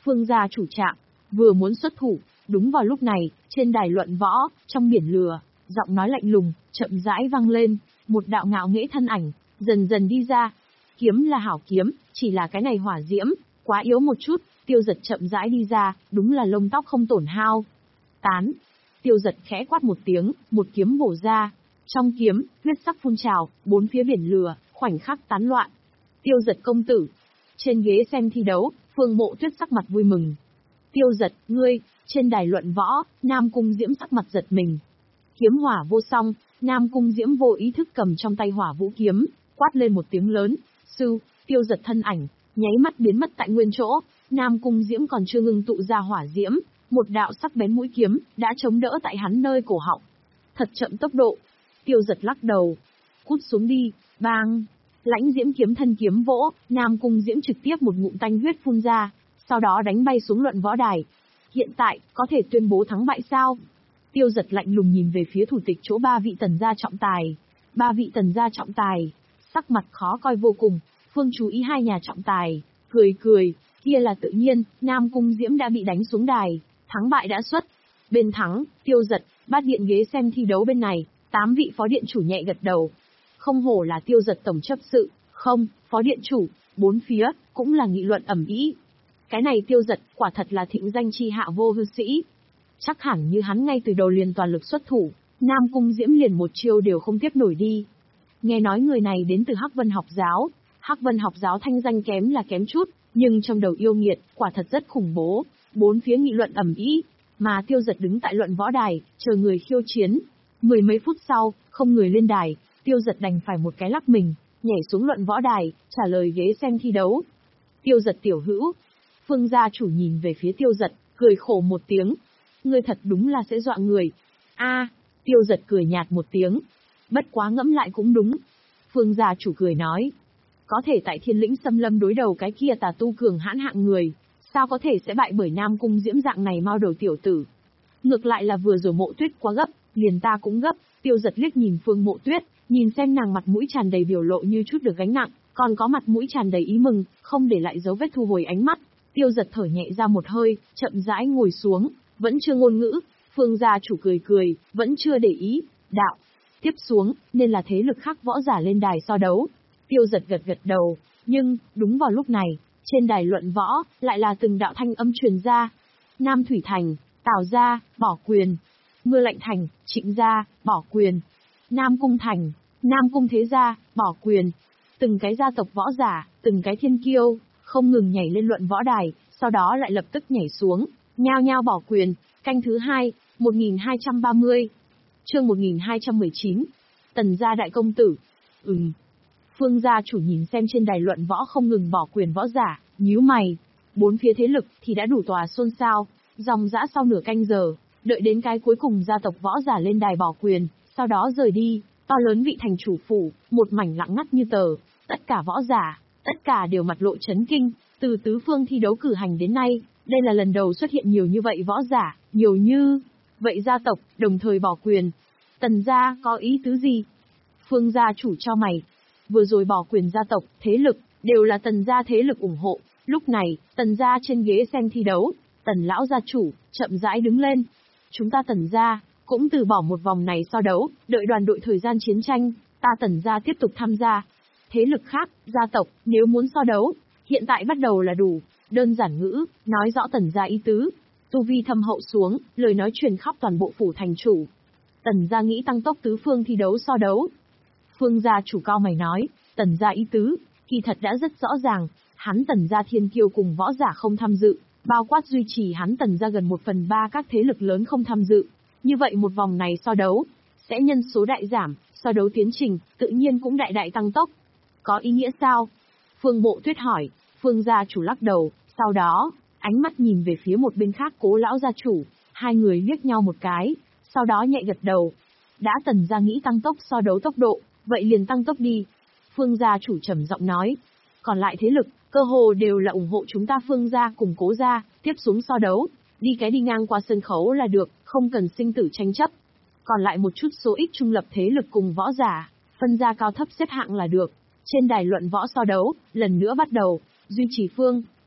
Phương gia chủ trạng, vừa muốn xuất thủ, đúng vào lúc này, trên đài luận võ, trong biển lửa, giọng nói lạnh lùng, chậm rãi vang lên, một đạo ngạo nghễ thân ảnh, dần dần đi ra. Kiếm là hảo kiếm, chỉ là cái này hỏa diễm, quá yếu một chút, Tiêu Giật chậm rãi đi ra, đúng là lông tóc không tổn hao. Tán. Tiêu Giật khẽ quát một tiếng, một kiếm bổ ra. Trong kiếm, huyết sắc phun trào, bốn phía biển lửa, khoảnh khắc tán loạn. Tiêu Giật công tử. Trên ghế xem thi đấu, Phương Mộ Tuyết sắc mặt vui mừng. Tiêu Giật, ngươi, trên đài luận võ, Nam Cung Diễm sắc mặt giật mình. Kiếm hỏa vô song, Nam Cung Diễm vô ý thức cầm trong tay hỏa vũ kiếm, quát lên một tiếng lớn, sư, Tiêu Giật thân ảnh, nháy mắt biến mất tại nguyên chỗ, Nam Cung Diễm còn chưa ngừng tụ ra hỏa diễm, một đạo sắc bén mũi kiếm, đã chống đỡ tại hắn nơi cổ họng. Thật chậm tốc độ. Tiêu Giật lắc đầu. Cút xuống đi, bang. Lãnh diễm kiếm thân kiếm vỗ, Nam Cung Diễm trực tiếp một ngụm tanh huyết phun ra, sau đó đánh bay xuống luận võ đài. Hiện tại, có thể tuyên bố thắng bại sao? Tiêu Giật lạnh lùng nhìn về phía thủ tịch chỗ ba vị tần gia trọng tài. Ba vị tần gia trọng tài, sắc mặt khó coi vô cùng, Phương chú ý hai nhà trọng tài, cười cười, kia là tự nhiên, Nam Cung Diễm đã bị đánh xuống đài, thắng bại đã xuất. Bên thắng, Tiêu Giật, bát điện ghế xem thi đấu bên này, tám vị phó điện chủ nhẹ gật đầu. Không hổ là Tiêu Giật tổng chấp sự, không, phó điện chủ, bốn phía, cũng là nghị luận ầm ĩ. Cái này Tiêu Giật, quả thật là thịnh danh chi hạ vô hư sĩ. Chắc hẳn như hắn ngay từ đầu liền toàn lực xuất thủ, Nam Cung Diễm liền một chiêu đều không tiếp nổi đi. Nghe nói người này đến từ Hắc Vân học giáo, Hắc Vân học giáo thanh danh kém là kém chút, nhưng trong đầu yêu nghiệt, quả thật rất khủng bố. Bốn phía nghị luận ầm ĩ, mà Tiêu Giật đứng tại luận võ đài, chờ người khiêu chiến. Mười mấy phút sau, không người lên đài, Tiêu Giật đành phải một cái lắc mình, nhảy xuống luận võ đài, trả lời ghế xem thi đấu. Tiêu Giật tiểu hữu. Phương gia chủ nhìn về phía Tiêu Giật, cười khổ một tiếng. Ngươi thật đúng là sẽ dọa người. A, Tiêu Giật cười nhạt một tiếng. Bất quá ngẫm lại cũng đúng. Phương gia chủ cười nói. Có thể tại Thiên Lĩnh Xâm Lâm đối đầu cái kia tà tu cường hãn hạng người, sao có thể sẽ bại bởi Nam Cung Diễm dạng này mau đầu tiểu tử. Ngược lại là vừa rồi Mộ Tuyết quá gấp, liền ta cũng gấp. Tiêu Giật liếc nhìn Phương Mộ Tuyết, nhìn xem nàng mặt mũi tràn đầy biểu lộ như chút được gánh nặng, còn có mặt mũi tràn đầy ý mừng, không để lại dấu vết thu hồi ánh mắt. Tiêu Giật thở nhẹ ra một hơi, chậm rãi ngồi xuống, vẫn chưa ngôn ngữ. Phương gia chủ cười cười, vẫn chưa để ý. Đạo, tiếp xuống, nên là thế lực khác võ giả lên đài so đấu. Tiêu Giật gật gật đầu, nhưng, đúng vào lúc này, trên đài luận võ, lại là từng đạo thanh âm truyền ra. Nam Thủy Thành, Tào gia, bỏ quyền. Mưa Lạnh Thành, Trịnh gia, bỏ quyền. Nam Cung Thành, Nam Cung Thế gia, bỏ quyền. Từng cái gia tộc võ giả, từng cái thiên kiêu, không ngừng nhảy lên luận võ đài, sau đó lại lập tức nhảy xuống, nhao nhao bỏ quyền. Canh thứ hai, một nghìn hai trăm ba mươi. Chương một nghìn hai trăm mười chín. Tần gia đại công tử. Ừm. Phương gia chủ nhìn xem trên đài luận võ không ngừng bỏ quyền võ giả, nhíu mày. Bốn phía thế lực thì đã đủ tòa xôn xao, dòng dã sau nửa canh giờ, đợi đến cái cuối cùng gia tộc võ giả lên đài bỏ quyền, sau đó rời đi, to lớn vị thành chủ phủ, một mảnh lặng ngắt như tờ, tất cả võ giả, tất cả đều mặt lộ chấn kinh, từ tứ phương thi đấu cử hành đến nay, đây là lần đầu xuất hiện nhiều như vậy võ giả, nhiều như vậy gia tộc đồng thời bỏ quyền. Tần gia có ý tứ gì? Phương gia chủ cho mày. Vừa rồi bỏ quyền gia tộc, thế lực, đều là tần gia thế lực ủng hộ. Lúc này, tần gia trên ghế xem thi đấu, tần lão gia chủ, chậm rãi đứng lên. Chúng ta tần gia, cũng từ bỏ một vòng này so đấu, đợi đoàn đội thời gian chiến tranh, ta tần gia tiếp tục tham gia. Thế lực khác, gia tộc, nếu muốn so đấu, hiện tại bắt đầu là đủ. Đơn giản ngữ, nói rõ tần gia ý tứ. Tu vi thâm hậu xuống, lời nói truyền khắp toàn bộ phủ thành chủ. Tần gia nghĩ tăng tốc tứ phương thi đấu so đấu. Phương gia chủ cao mày nói, tần gia ý tứ, kỳ thật đã rất rõ ràng, hắn tần gia thiên kiêu cùng võ giả không tham dự, bao quát duy trì hắn tần gia gần một phần ba các thế lực lớn không tham dự. Như vậy một vòng này so đấu, sẽ nhân số đại giảm, so đấu tiến trình, tự nhiên cũng đại đại tăng tốc. Có ý nghĩa sao? Phương Mộ Tuyết hỏi, Phương gia chủ lắc đầu, sau đó, ánh mắt nhìn về phía một bên khác Cố lão gia chủ, hai người liếc nhau một cái, sau đó nhẹ gật đầu. Đã tần gia nghĩ tăng tốc so đấu tốc độ, vậy liền tăng tốc đi. Phương gia chủ trầm giọng nói. Còn lại thế lực, cơ hồ đều là ủng hộ chúng ta Phương gia cùng Cố gia, tiếp xuống so đấu, đi cái đi ngang qua sân khấu là được, không cần sinh tử tranh chấp. Còn lại một chút số ít trung lập thế lực cùng võ giả, phân ra cao thấp xếp hạng là được. Trên đài luận võ so đấu, lần nữa bắt đầu, duy trì phương,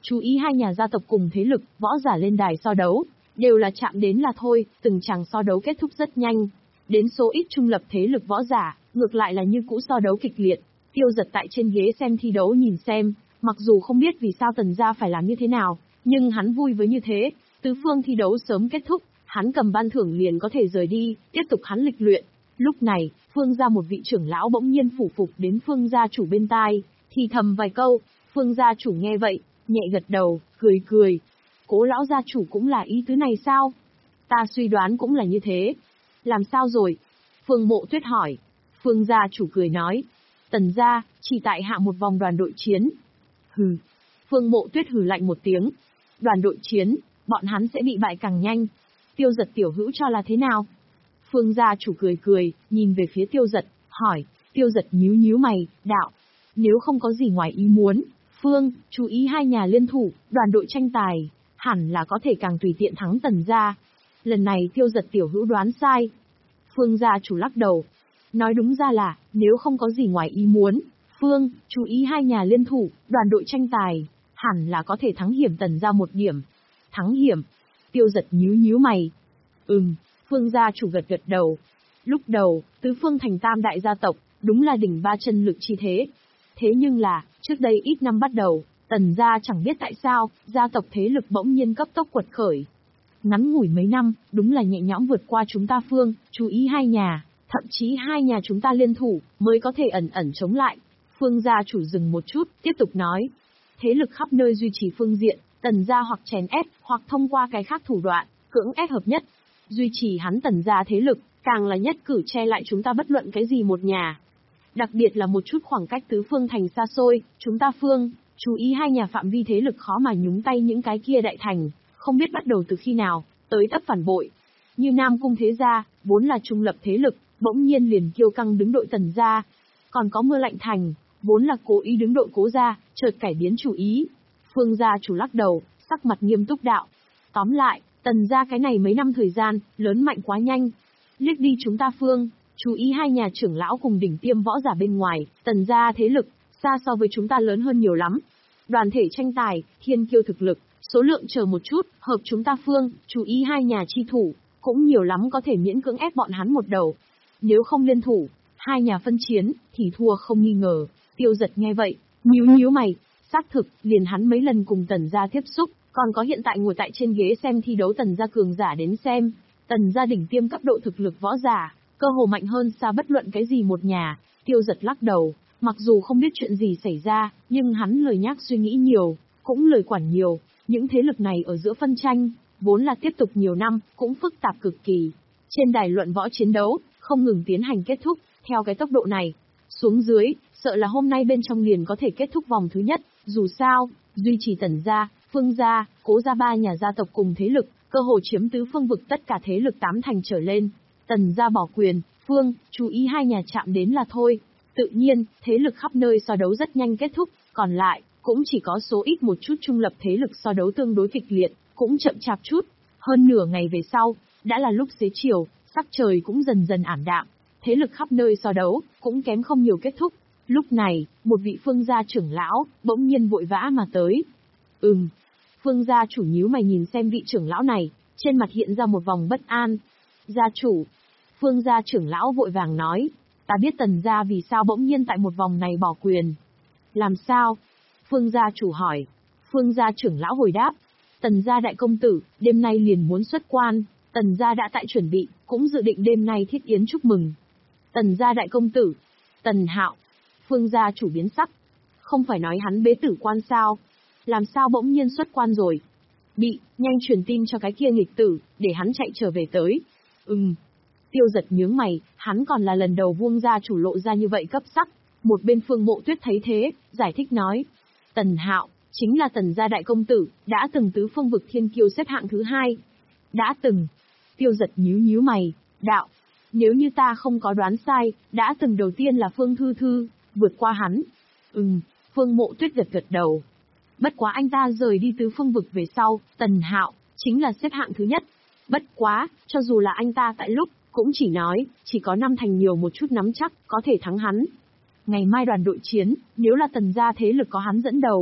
chú ý hai nhà gia tộc cùng thế lực, võ giả lên đài so đấu, đều là chạm đến là thôi, từng chàng so đấu kết thúc rất nhanh. Đến số ít trung lập thế lực võ giả, ngược lại là như cũ so đấu kịch liệt. Tiêu Giật tại trên ghế xem thi đấu nhìn xem, mặc dù không biết vì sao Tần gia phải làm như thế nào, nhưng hắn vui với như thế. Tứ phương thi đấu sớm kết thúc, hắn cầm ban thưởng liền có thể rời đi, tiếp tục hắn lịch luyện. Lúc này, Phương gia một vị trưởng lão bỗng nhiên phủ phục đến Phương gia chủ bên tai, thì thầm vài câu. Phương gia chủ nghe vậy, nhẹ gật đầu, cười cười. Cố lão gia chủ cũng là ý tứ này sao? Ta suy đoán cũng là như thế. Làm sao rồi? Phương Mộ Tuyết hỏi. Phương gia chủ cười nói. Tần gia, chỉ tại hạ một vòng đoàn đội chiến. Hừ. Phương Mộ Tuyết hừ lạnh một tiếng. Đoàn đội chiến, bọn hắn sẽ bị bại càng nhanh. Tiêu Giật tiểu hữu cho là thế nào? Phương gia chủ cười cười, nhìn về phía Tiêu Giật, hỏi. Tiêu Giật nhíu nhíu mày, đạo. Nếu không có gì ngoài ý muốn, Phương, chú ý hai nhà liên thủ, đoàn đội tranh tài, hẳn là có thể càng tùy tiện thắng Tần gia. Lần này Tiêu Giật tiểu hữu đoán sai. Phương gia chủ lắc đầu. Nói đúng ra là, nếu không có gì ngoài ý muốn, Phương, chú ý hai nhà liên thủ, đoàn đội tranh tài, hẳn là có thể thắng hiểm Tần gia một điểm. Thắng hiểm? Tiêu Giật nhíu nhíu mày. Ừm, Phương gia chủ gật gật đầu. Lúc đầu, tứ phương thành tam đại gia tộc, đúng là đỉnh ba chân lực chi thế. Thế nhưng là, trước đây ít năm bắt đầu, Tần gia chẳng biết tại sao, gia tộc thế lực bỗng nhiên cấp tốc quật khởi. Ngắn ngủi mấy năm, đúng là nhẹ nhõm vượt qua chúng ta Phương, chú ý hai nhà, thậm chí hai nhà chúng ta liên thủ, mới có thể ẩn ẩn chống lại. Phương gia chủ dừng một chút, tiếp tục nói. Thế lực khắp nơi duy trì phương diện, Tần gia hoặc chèn ép, hoặc thông qua cái khác thủ đoạn, cưỡng ép hợp nhất. Duy trì hắn Tần gia thế lực, càng là nhất cử che lại chúng ta bất luận cái gì một nhà. Đặc biệt là một chút khoảng cách tứ phương thành xa xôi, chúng ta Phương, chú ý hai nhà phạm vi thế lực khó mà nhúng tay những cái kia đại thành, không biết bắt đầu từ khi nào, tới tấp phản bội. Như Nam Cung thế gia, vốn là trung lập thế lực, bỗng nhiên liền kiêu căng đứng đội Tần gia. Còn có Mưa Lạnh thành, vốn là cố ý đứng đội Cố gia, chợt cải biến chủ ý. Phương gia chủ lắc đầu, sắc mặt nghiêm túc đạo. Tóm lại, Tần gia cái này mấy năm thời gian, lớn mạnh quá nhanh. Liếc đi chúng ta Phương, chú ý hai nhà trưởng lão cùng đỉnh tiêm võ giả bên ngoài, Tần gia thế lực, xa so với chúng ta lớn hơn nhiều lắm. Đoàn thể tranh tài, thiên kiêu thực lực, số lượng chờ một chút, hợp chúng ta Phương, chú ý hai nhà chi thủ, cũng nhiều lắm có thể miễn cưỡng ép bọn hắn một đầu. Nếu không liên thủ, hai nhà phân chiến, thì thua không nghi ngờ. Tiêu Giật nghe vậy, nhíu nhíu mày, xác thực, liền hắn mấy lần cùng Tần gia tiếp xúc, còn có hiện tại ngồi tại trên ghế xem thi đấu Tần gia cường giả đến xem, Tần gia đỉnh tiêm cấp độ thực lực võ giả, cơ hồ mạnh hơn xa bất luận cái gì một nhà. Tiêu Giật lắc đầu, mặc dù không biết chuyện gì xảy ra, nhưng hắn lười nhác suy nghĩ nhiều, cũng lười quản nhiều. Những thế lực này ở giữa phân tranh, vốn là tiếp tục nhiều năm, cũng phức tạp cực kỳ. Trên đài luận võ chiến đấu, không ngừng tiến hành kết thúc, theo cái tốc độ này, xuống dưới, sợ là hôm nay bên trong liền có thể kết thúc vòng thứ nhất. Dù sao, duy trì Tần gia, Phương gia, Cố gia ba nhà gia tộc cùng thế lực, cơ hồ chiếm tứ phương vực tất cả thế lực tám thành trở lên. Tần gia bỏ quyền, Phương, chú ý hai nhà chạm đến là thôi. Tự nhiên, thế lực khắp nơi so đấu rất nhanh kết thúc, còn lại, cũng chỉ có số ít một chút trung lập thế lực so đấu tương đối kịch liệt, cũng chậm chạp chút. Hơn nửa ngày về sau, đã là lúc xế chiều, sắc trời cũng dần dần ảm đạm, thế lực khắp nơi so đấu, cũng kém không nhiều kết thúc. Lúc này, một vị Phương gia trưởng lão, bỗng nhiên vội vã mà tới. Ừm. Phương gia chủ nhíu mày nhìn xem vị trưởng lão này, trên mặt hiện ra một vòng bất an. Gia chủ. Phương gia trưởng lão vội vàng nói, ta biết Tần gia vì sao bỗng nhiên tại một vòng này bỏ quyền. Làm sao? Phương gia chủ hỏi. Phương gia trưởng lão hồi đáp. Tần gia đại công tử, đêm nay liền muốn xuất quan, Tần gia đã tại chuẩn bị, cũng dự định đêm nay thiết yến chúc mừng. Tần gia đại công tử. Tần Hạo. Phương gia chủ biến sắc. Không phải nói hắn bế tử quan sao? Làm sao bỗng nhiên xuất quan rồi? Bị, nhanh truyền tin cho cái kia nghịch tử, để hắn chạy trở về tới. Ừm. Tiêu Giật nhướng mày, hắn còn là lần đầu Vương gia chủ lộ ra như vậy cấp sắc. Một bên Phương Mộ Tuyết thấy thế, giải thích nói. Tần Hạo, chính là Tần gia đại công tử, đã từng tứ phương vực thiên kiêu xếp hạng thứ hai. Đã từng. Tiêu Giật nhíu nhíu mày, đạo. Nếu như ta không có đoán sai, đã từng đầu tiên là Phương Thư Thư, vượt qua hắn. Ừm, Phương Mộ Tuyết gật gật đầu. Bất quá anh ta rời đi tứ phương vực về sau, Tần Hạo, chính là xếp hạng thứ nhất. Bất quá, cho dù là anh ta tại lúc, cũng chỉ nói, chỉ có năm thành nhiều một chút nắm chắc, có thể thắng hắn. Ngày mai đoàn đội chiến, nếu là Tần gia thế lực có hắn dẫn đầu,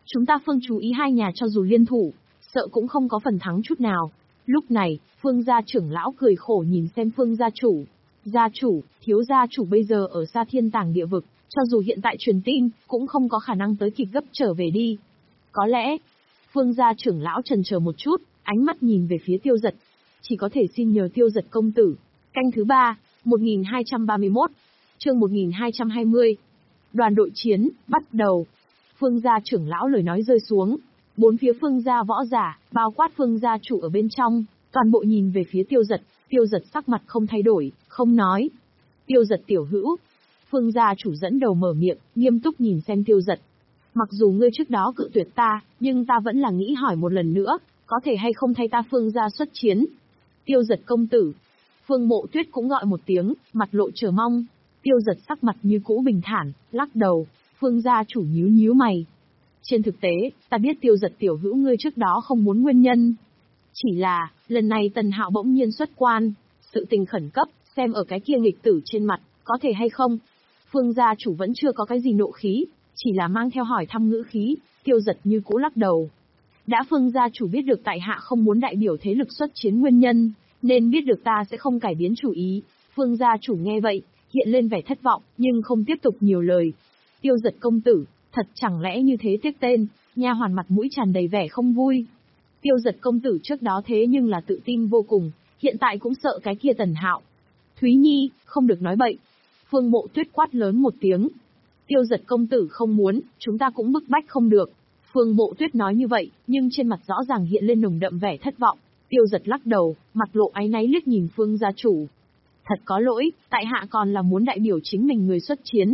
Chúng ta Phương chú ý hai nhà cho dù liên thủ, sợ cũng không có phần thắng chút nào. Lúc này, Phương gia trưởng lão cười khổ nhìn xem Phương gia chủ. Gia chủ, thiếu gia chủ bây giờ ở xa thiên tàng địa vực, cho dù hiện tại truyền tin, cũng không có khả năng tới kịp gấp trở về đi. Có lẽ, Phương gia trưởng lão chần chờ một chút, ánh mắt nhìn về phía Tiêu Giật. Chỉ có thể xin nhờ Tiêu Giật công tử. Canh thứ ba, một nghìn hai trăm ba mươi mốt, chương một nghìn hai trăm hai mươi. Đoàn đội chiến, bắt đầu. Phương gia trưởng lão lời nói rơi xuống. Bốn phía Phương gia võ giả, bao quát Phương gia chủ ở bên trong, toàn bộ nhìn về phía Tiêu Giật. Tiêu Giật sắc mặt không thay đổi, không nói. Tiêu Giật tiểu hữu. Phương gia chủ dẫn đầu mở miệng, nghiêm túc nhìn xem Tiêu Giật. Mặc dù ngươi trước đó cự tuyệt ta, nhưng ta vẫn là nghĩ hỏi một lần nữa, có thể hay không thay ta Phương gia xuất chiến. Tiêu Giật công tử. Phương Mộ Tuyết cũng gọi một tiếng, mặt lộ chờ mong. Tiêu Giật sắc mặt như cũ bình thản, lắc đầu. Phương gia chủ nhíu nhíu mày. Trên thực tế, ta biết Tiêu Giật tiểu hữu ngươi trước đó không muốn nguyên nhân. Chỉ là, lần này Tần Hạo bỗng nhiên xuất quan, sự tình khẩn cấp, xem ở cái kia nghịch tử trên mặt, có thể hay không. Phương gia chủ vẫn chưa có cái gì nộ khí, chỉ là mang theo hỏi thăm ngữ khí. Tiêu Giật như cũ lắc đầu. Đã Phương gia chủ biết được tại hạ không muốn đại biểu thế lực xuất chiến nguyên nhân, nên biết được ta sẽ không cải biến chủ ý. Phương gia chủ nghe vậy, hiện lên vẻ thất vọng, nhưng không tiếp tục nhiều lời. Tiêu Giật công tử, thật chẳng lẽ như thế tiếc tên, nha hoàn mặt mũi tràn đầy vẻ không vui. Tiêu Giật công tử trước đó thế nhưng là tự tin vô cùng, hiện tại cũng sợ cái kia Tần Hạo. Thúy Nhi, không được nói bậy. Phương Mộ Tuyết quát lớn một tiếng. Tiêu Giật công tử không muốn, chúng ta cũng bức bách không được. Phương Mộ Tuyết nói như vậy, nhưng trên mặt rõ ràng hiện lên nồng đậm vẻ thất vọng. Tiêu Giật lắc đầu, mặt lộ áy náy liếc nhìn Phương gia chủ. Thật có lỗi, tại hạ còn là muốn đại biểu chính mình người xuất chiến.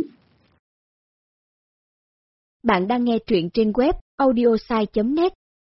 Bạn đang nghe truyện trên web audiosai chấm net.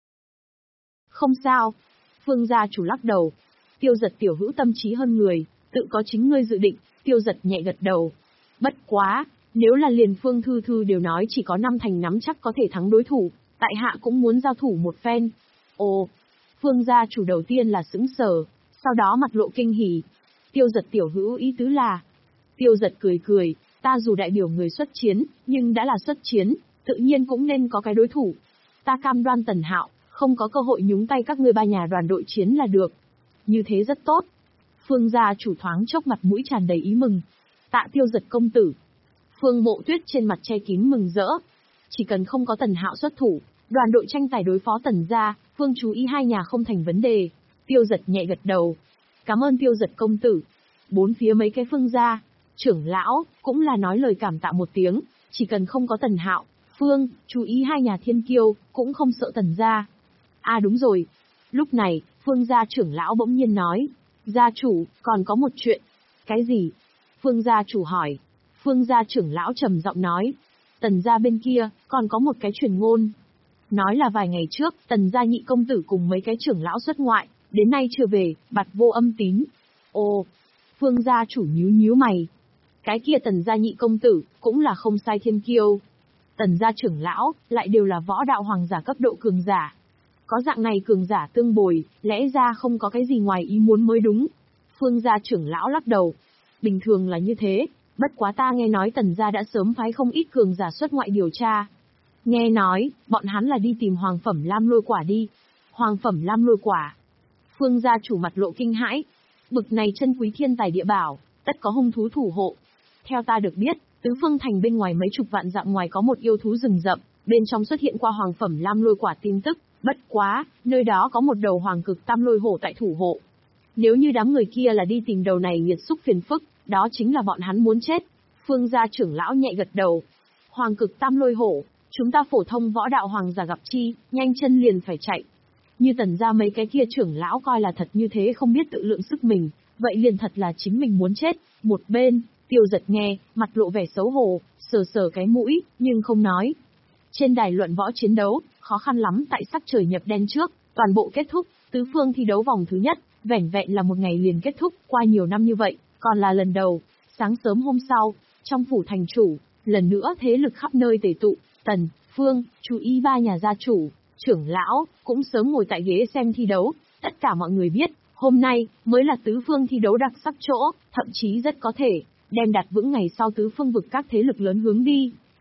Không sao. Phương gia chủ lắc đầu. Tiêu Giật tiểu hữu tâm trí hơn người, tự có chính ngươi dự định. Tiêu Giật nhẹ gật đầu. Bất quá, nếu là liền Phương Thư Thư đều nói chỉ có năm thành nắm chắc có thể thắng đối thủ, tại hạ cũng muốn giao thủ một phen. Ồ, Phương gia chủ đầu tiên là sững sờ, sau đó mặt lộ kinh hỉ. Tiêu Giật tiểu hữu ý tứ là. Tiêu Giật cười cười, ta dù đại biểu người xuất chiến, nhưng đã là xuất chiến, tự nhiên cũng nên có cái đối thủ. Ta cam đoan Tần Hạo, không có cơ hội nhúng tay các ngươi ba nhà đoàn đội chiến là được. Như thế rất tốt. Phương gia chủ thoáng chốc mặt mũi tràn đầy ý mừng. Tạ Tiêu Giật công tử. Phương Mộ Tuyết trên mặt che kín mừng rỡ. Chỉ cần không có Tần Hạo xuất thủ, đoàn đội tranh tài đối phó Tần gia, Phương chú ý hai nhà không thành vấn đề. Tiêu Giật nhẹ gật đầu. Cảm ơn Tiêu Giật công tử. Bốn phía mấy cái Phương gia, trưởng lão, cũng là nói lời cảm tạ một tiếng. Chỉ cần không có Tần Hạo, Phương, chú ý hai nhà thiên kiêu, cũng không sợ Tần gia. À đúng rồi. Lúc này, Phương gia trưởng lão bỗng nhiên nói. Gia chủ, còn có một chuyện. Cái gì? Phương gia chủ hỏi. Phương gia trưởng lão trầm giọng nói. Tần gia bên kia, còn có một cái truyền ngôn. Nói là vài ngày trước, Tần gia nhị công tử cùng mấy cái trưởng lão xuất ngoại, đến nay chưa về, bặt vô âm tín. Ồ, Phương gia chủ nhíu nhíu mày. Cái kia Tần gia nhị công tử, cũng là không sai thiên kiêu. Tần gia trưởng lão, lại đều là võ đạo hoàng giả cấp độ cường giả. Có dạng này cường giả tương bồi, lẽ ra không có cái gì ngoài ý muốn mới đúng. Phương gia trưởng lão lắc đầu. Bình thường là như thế, bất quá ta nghe nói Tần gia đã sớm phái không ít cường giả xuất ngoại điều tra. Nghe nói, bọn hắn là đi tìm hoàng phẩm lam lôi quả đi. Hoàng phẩm lam lôi quả. Phương gia chủ mặt lộ kinh hãi. Bực này chân quý thiên tài địa bảo, tất có hung thú thủ hộ. Theo ta được biết, Tứ Phương Thành bên ngoài mấy chục vạn dặm ngoài có một yêu thú rừng rậm, bên trong xuất hiện qua hoàng phẩm lam lôi quả tin tức, bất quá, nơi đó có một đầu hoàng cực tam lôi hổ tại thủ hộ. Nếu như đám người kia là đi tìm đầu này nghiệt xúc phiền phức, đó chính là bọn hắn muốn chết. Phương gia trưởng lão nhẹ gật đầu. Hoàng cực tam lôi hổ, chúng ta phổ thông võ đạo hoàng giả gặp chi, nhanh chân liền phải chạy. Như Tần gia mấy cái kia trưởng lão coi là thật như thế không biết tự lượng sức mình, vậy liền thật là chính mình muốn chết. Một bên, Tiêu Giật nghe, mặt lộ vẻ xấu hổ, sờ sờ cái mũi, nhưng không nói. Trên đài luận võ chiến đấu, khó khăn lắm tại sắc trời nhập đen trước, toàn bộ kết thúc, tứ phương thi đấu vòng thứ nhất, vẻn vẹn là một ngày liền kết thúc, qua nhiều năm như vậy, còn là lần đầu. Sáng sớm hôm sau, trong phủ thành chủ, lần nữa thế lực khắp nơi tề tụ, Tần, Phương, chú ý ba nhà gia chủ, trưởng lão, cũng sớm ngồi tại ghế xem thi đấu. Tất cả mọi người biết, hôm nay, mới là tứ phương thi đấu đặc sắc chỗ, thậm chí rất có thể, đem đặt vững ngày sau tứ phương vực các thế lực lớn hướng đi.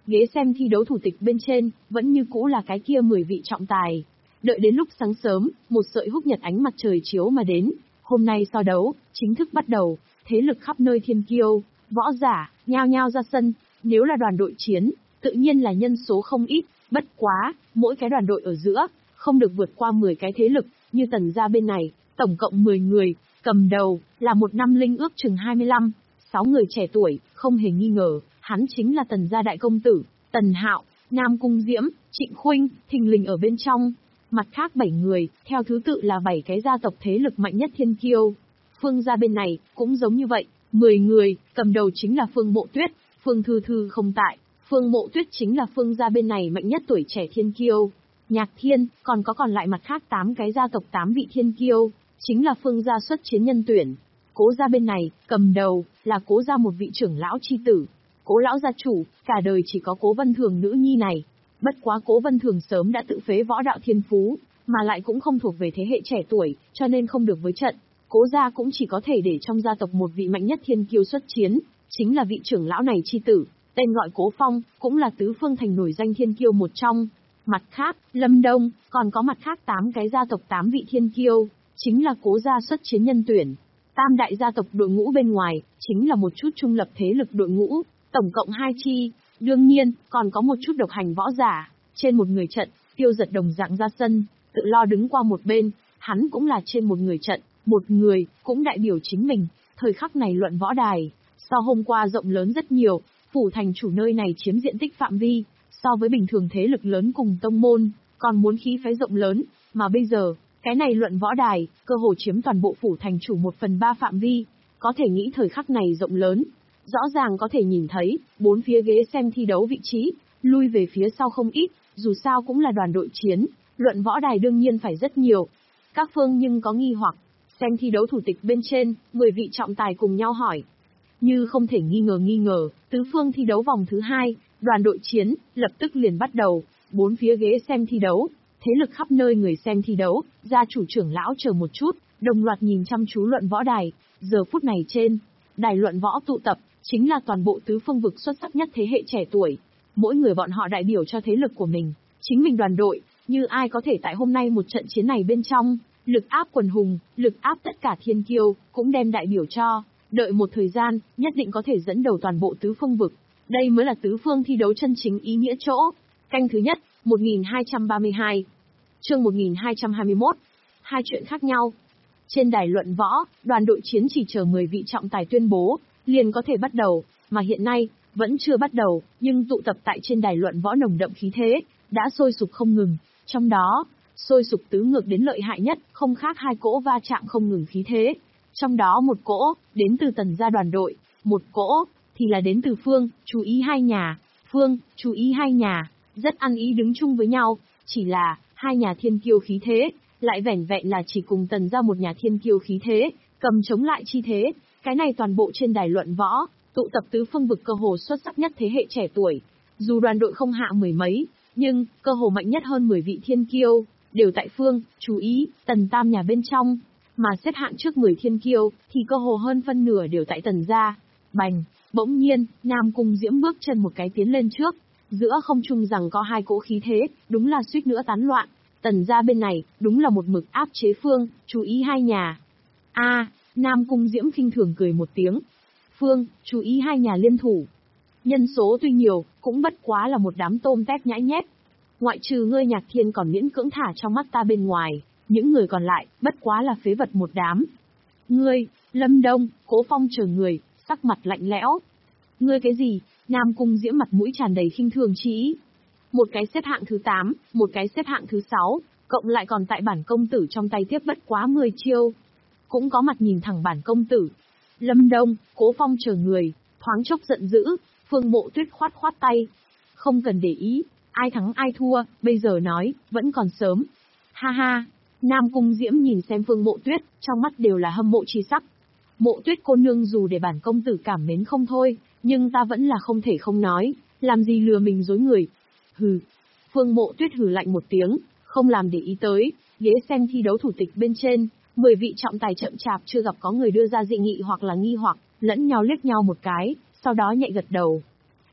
ghế xem thi đấu thủ tịch bên trên, vẫn như cũ là cái kia mười vị trọng tài. Đợi đến lúc sáng sớm, một sợi húc nhật ánh mặt trời chiếu mà đến. Hôm nay so đấu, chính thức bắt đầu, thế lực khắp nơi thiên kiêu, võ giả, nhao nhao ra sân. Nếu là đoàn đội chiến, tự nhiên là nhân số không ít, bất quá, mỗi cái đoàn đội ở giữa, không được vượt qua mười cái thế lực, như Tần gia bên này, tổng cộng mười người, cầm đầu, là một năm linh ước chừng hai mươi lăm, sáu người trẻ tuổi, không hề nghi ngờ, hắn chính là Tần gia đại công tử, Tần Hạo, Nam Cung Diễm, Trịnh Khuynh, thình lình ở bên trong. Mặt khác bảy người, theo thứ tự là bảy cái gia tộc thế lực mạnh nhất thiên kiêu. Phương gia bên này, cũng giống như vậy, mười người, cầm đầu chính là Phương Mộ Tuyết, Phương Thư Thư không tại, Phương Mộ Tuyết chính là Phương gia bên này mạnh nhất tuổi trẻ thiên kiêu. Nhạc Thiên, còn có còn lại mặt khác tám cái gia tộc tám vị thiên kiêu, chính là Phương gia xuất chiến nhân tuyển. Cố gia bên này, cầm đầu, là Cố gia một vị trưởng lão chi tử. Cố lão gia chủ, cả đời chỉ có Cố Vân Thường nữ nhi này. Bất quá Cố Vân Thường sớm đã tự phế võ đạo thiên phú, mà lại cũng không thuộc về thế hệ trẻ tuổi, cho nên không được với trận. Cố gia cũng chỉ có thể để trong gia tộc một vị mạnh nhất thiên kiêu xuất chiến, chính là vị trưởng lão này chi tử, tên gọi Cố Phong, cũng là tứ phương thành nổi danh thiên kiêu một trong. Mặt khác, Lâm Đông, còn có mặt khác tám cái gia tộc tám vị thiên kiêu, chính là Cố gia xuất chiến nhân tuyển. Tam đại gia tộc đội ngũ bên ngoài, chính là một chút trung lập thế lực đội ngũ, tổng cộng hai chi. Đương nhiên, còn có một chút độc hành võ giả. Trên một người trận, Tiêu Giật đồng dạng ra sân, tự lo đứng qua một bên, hắn cũng là trên một người trận, một người, cũng đại biểu chính mình. Thời khắc này luận võ đài, so hôm qua rộng lớn rất nhiều, phủ thành chủ nơi này chiếm diện tích phạm vi, so với bình thường thế lực lớn cùng tông môn, còn muốn khí phái rộng lớn, mà bây giờ, cái này luận võ đài, cơ hồ chiếm toàn bộ phủ thành chủ một phần ba phạm vi, có thể nghĩ thời khắc này rộng lớn. Rõ ràng có thể nhìn thấy, bốn phía ghế xem thi đấu vị trí, lui về phía sau không ít, dù sao cũng là đoàn đội chiến, luận võ đài đương nhiên phải rất nhiều. Các phương nhưng có nghi hoặc, xem thi đấu thủ tịch bên trên, mười vị trọng tài cùng nhau hỏi. Như không thể nghi ngờ nghi ngờ, tứ phương thi đấu vòng thứ hai, đoàn đội chiến, lập tức liền bắt đầu, bốn phía ghế xem thi đấu, thế lực khắp nơi người xem thi đấu, gia chủ trưởng lão chờ một chút, đồng loạt nhìn chăm chú luận võ đài, giờ phút này trên, đài luận võ tụ tập, chính là toàn bộ tứ phương vực xuất sắc nhất thế hệ trẻ tuổi. Mỗi người bọn họ đại biểu cho thế lực của mình, chính mình đoàn đội, như ai có thể tại hôm nay một trận chiến này bên trong, lực áp quần hùng, lực áp tất cả thiên kiêu, cũng đem đại biểu cho, đợi một thời gian, nhất định có thể dẫn đầu toàn bộ tứ phương vực. Đây mới là tứ phương thi đấu chân chính ý nghĩa chỗ. Canh thứ nhất, một nghìn hai trăm ba mươi hai. Chương một nghìn hai trăm hai mươi mốt. Hai chuyện khác nhau. Trên đài luận võ, đoàn đội chiến chỉ chờ mười vị trọng tài tuyên bố, liền có thể bắt đầu, mà hiện nay, vẫn chưa bắt đầu, nhưng tụ tập tại trên đài luận võ nồng đậm khí thế, đã sôi sục không ngừng. Trong đó, sôi sục tứ ngược đến lợi hại nhất, không khác hai cỗ va chạm không ngừng khí thế. Trong đó một cỗ, đến từ Tần gia đoàn đội, một cỗ, thì là đến từ Phương, chú ý hai nhà. Phương, chú ý hai nhà, rất ăn ý đứng chung với nhau, chỉ là, hai nhà thiên kiêu khí thế, lại vẻn vẹn là chỉ cùng Tần gia một nhà thiên kiêu khí thế, cầm chống lại chi thế. Cái này toàn bộ trên đài luận võ, tụ tập tứ phương vực cơ hồ xuất sắc nhất thế hệ trẻ tuổi. Dù đoàn đội không hạ mười mấy, nhưng, cơ hồ mạnh nhất hơn mười vị thiên kiêu, đều tại Phương, chú ý, Tần tam nhà bên trong. Mà xếp hạng trước mười thiên kiêu, thì cơ hồ hơn phân nửa đều tại Tần gia. Bành, bỗng nhiên, Nam Cung Diễm bước chân một cái tiến lên trước. Giữa không trung rằng có hai cỗ khí thế, đúng là suýt nữa tán loạn. Tần gia bên này, đúng là một mực áp chế Phương, chú ý hai nhà. A, Nam Cung Diễm khinh thường cười một tiếng. Phương, chú ý hai nhà liên thủ. Nhân số tuy nhiều, cũng bất quá là một đám tôm tép nhãi nhép. Ngoại trừ ngươi Nhạc Thiên còn miễn cưỡng thả trong mắt ta bên ngoài, những người còn lại, bất quá là phế vật một đám. Ngươi, Lâm Đông, Cố Phong chờ người, sắc mặt lạnh lẽo. Ngươi cái gì? Nam Cung Diễm mặt mũi tràn đầy khinh thường chi ý. Một cái xếp hạng thứ tám, một cái xếp hạng thứ sáu, cộng lại còn tại bản công tử trong tay tiếp bất quá mười chiêu. Cũng có mặt nhìn thẳng bản công tử. Lâm Đông, Cố Phong chờ người, thoáng chốc giận dữ, Phương Mộ Tuyết khoát khoát tay. Không cần để ý, ai thắng ai thua, bây giờ nói, vẫn còn sớm. Ha ha, Nam Cung Diễm nhìn xem Phương Mộ Tuyết, trong mắt đều là hâm mộ chi sắc. Mộ Tuyết cô nương dù để bản công tử cảm mến không thôi, nhưng ta vẫn là không thể không nói, làm gì lừa mình dối người. Hừ. Phương Mộ Tuyết hừ lạnh một tiếng, không làm để ý tới, ghế xem thi đấu thủ tịch bên trên, mười vị trọng tài chậm chạp chưa gặp có người đưa ra dị nghị hoặc là nghi hoặc, lẫn nhau liếc nhau một cái, sau đó nhẹ gật đầu.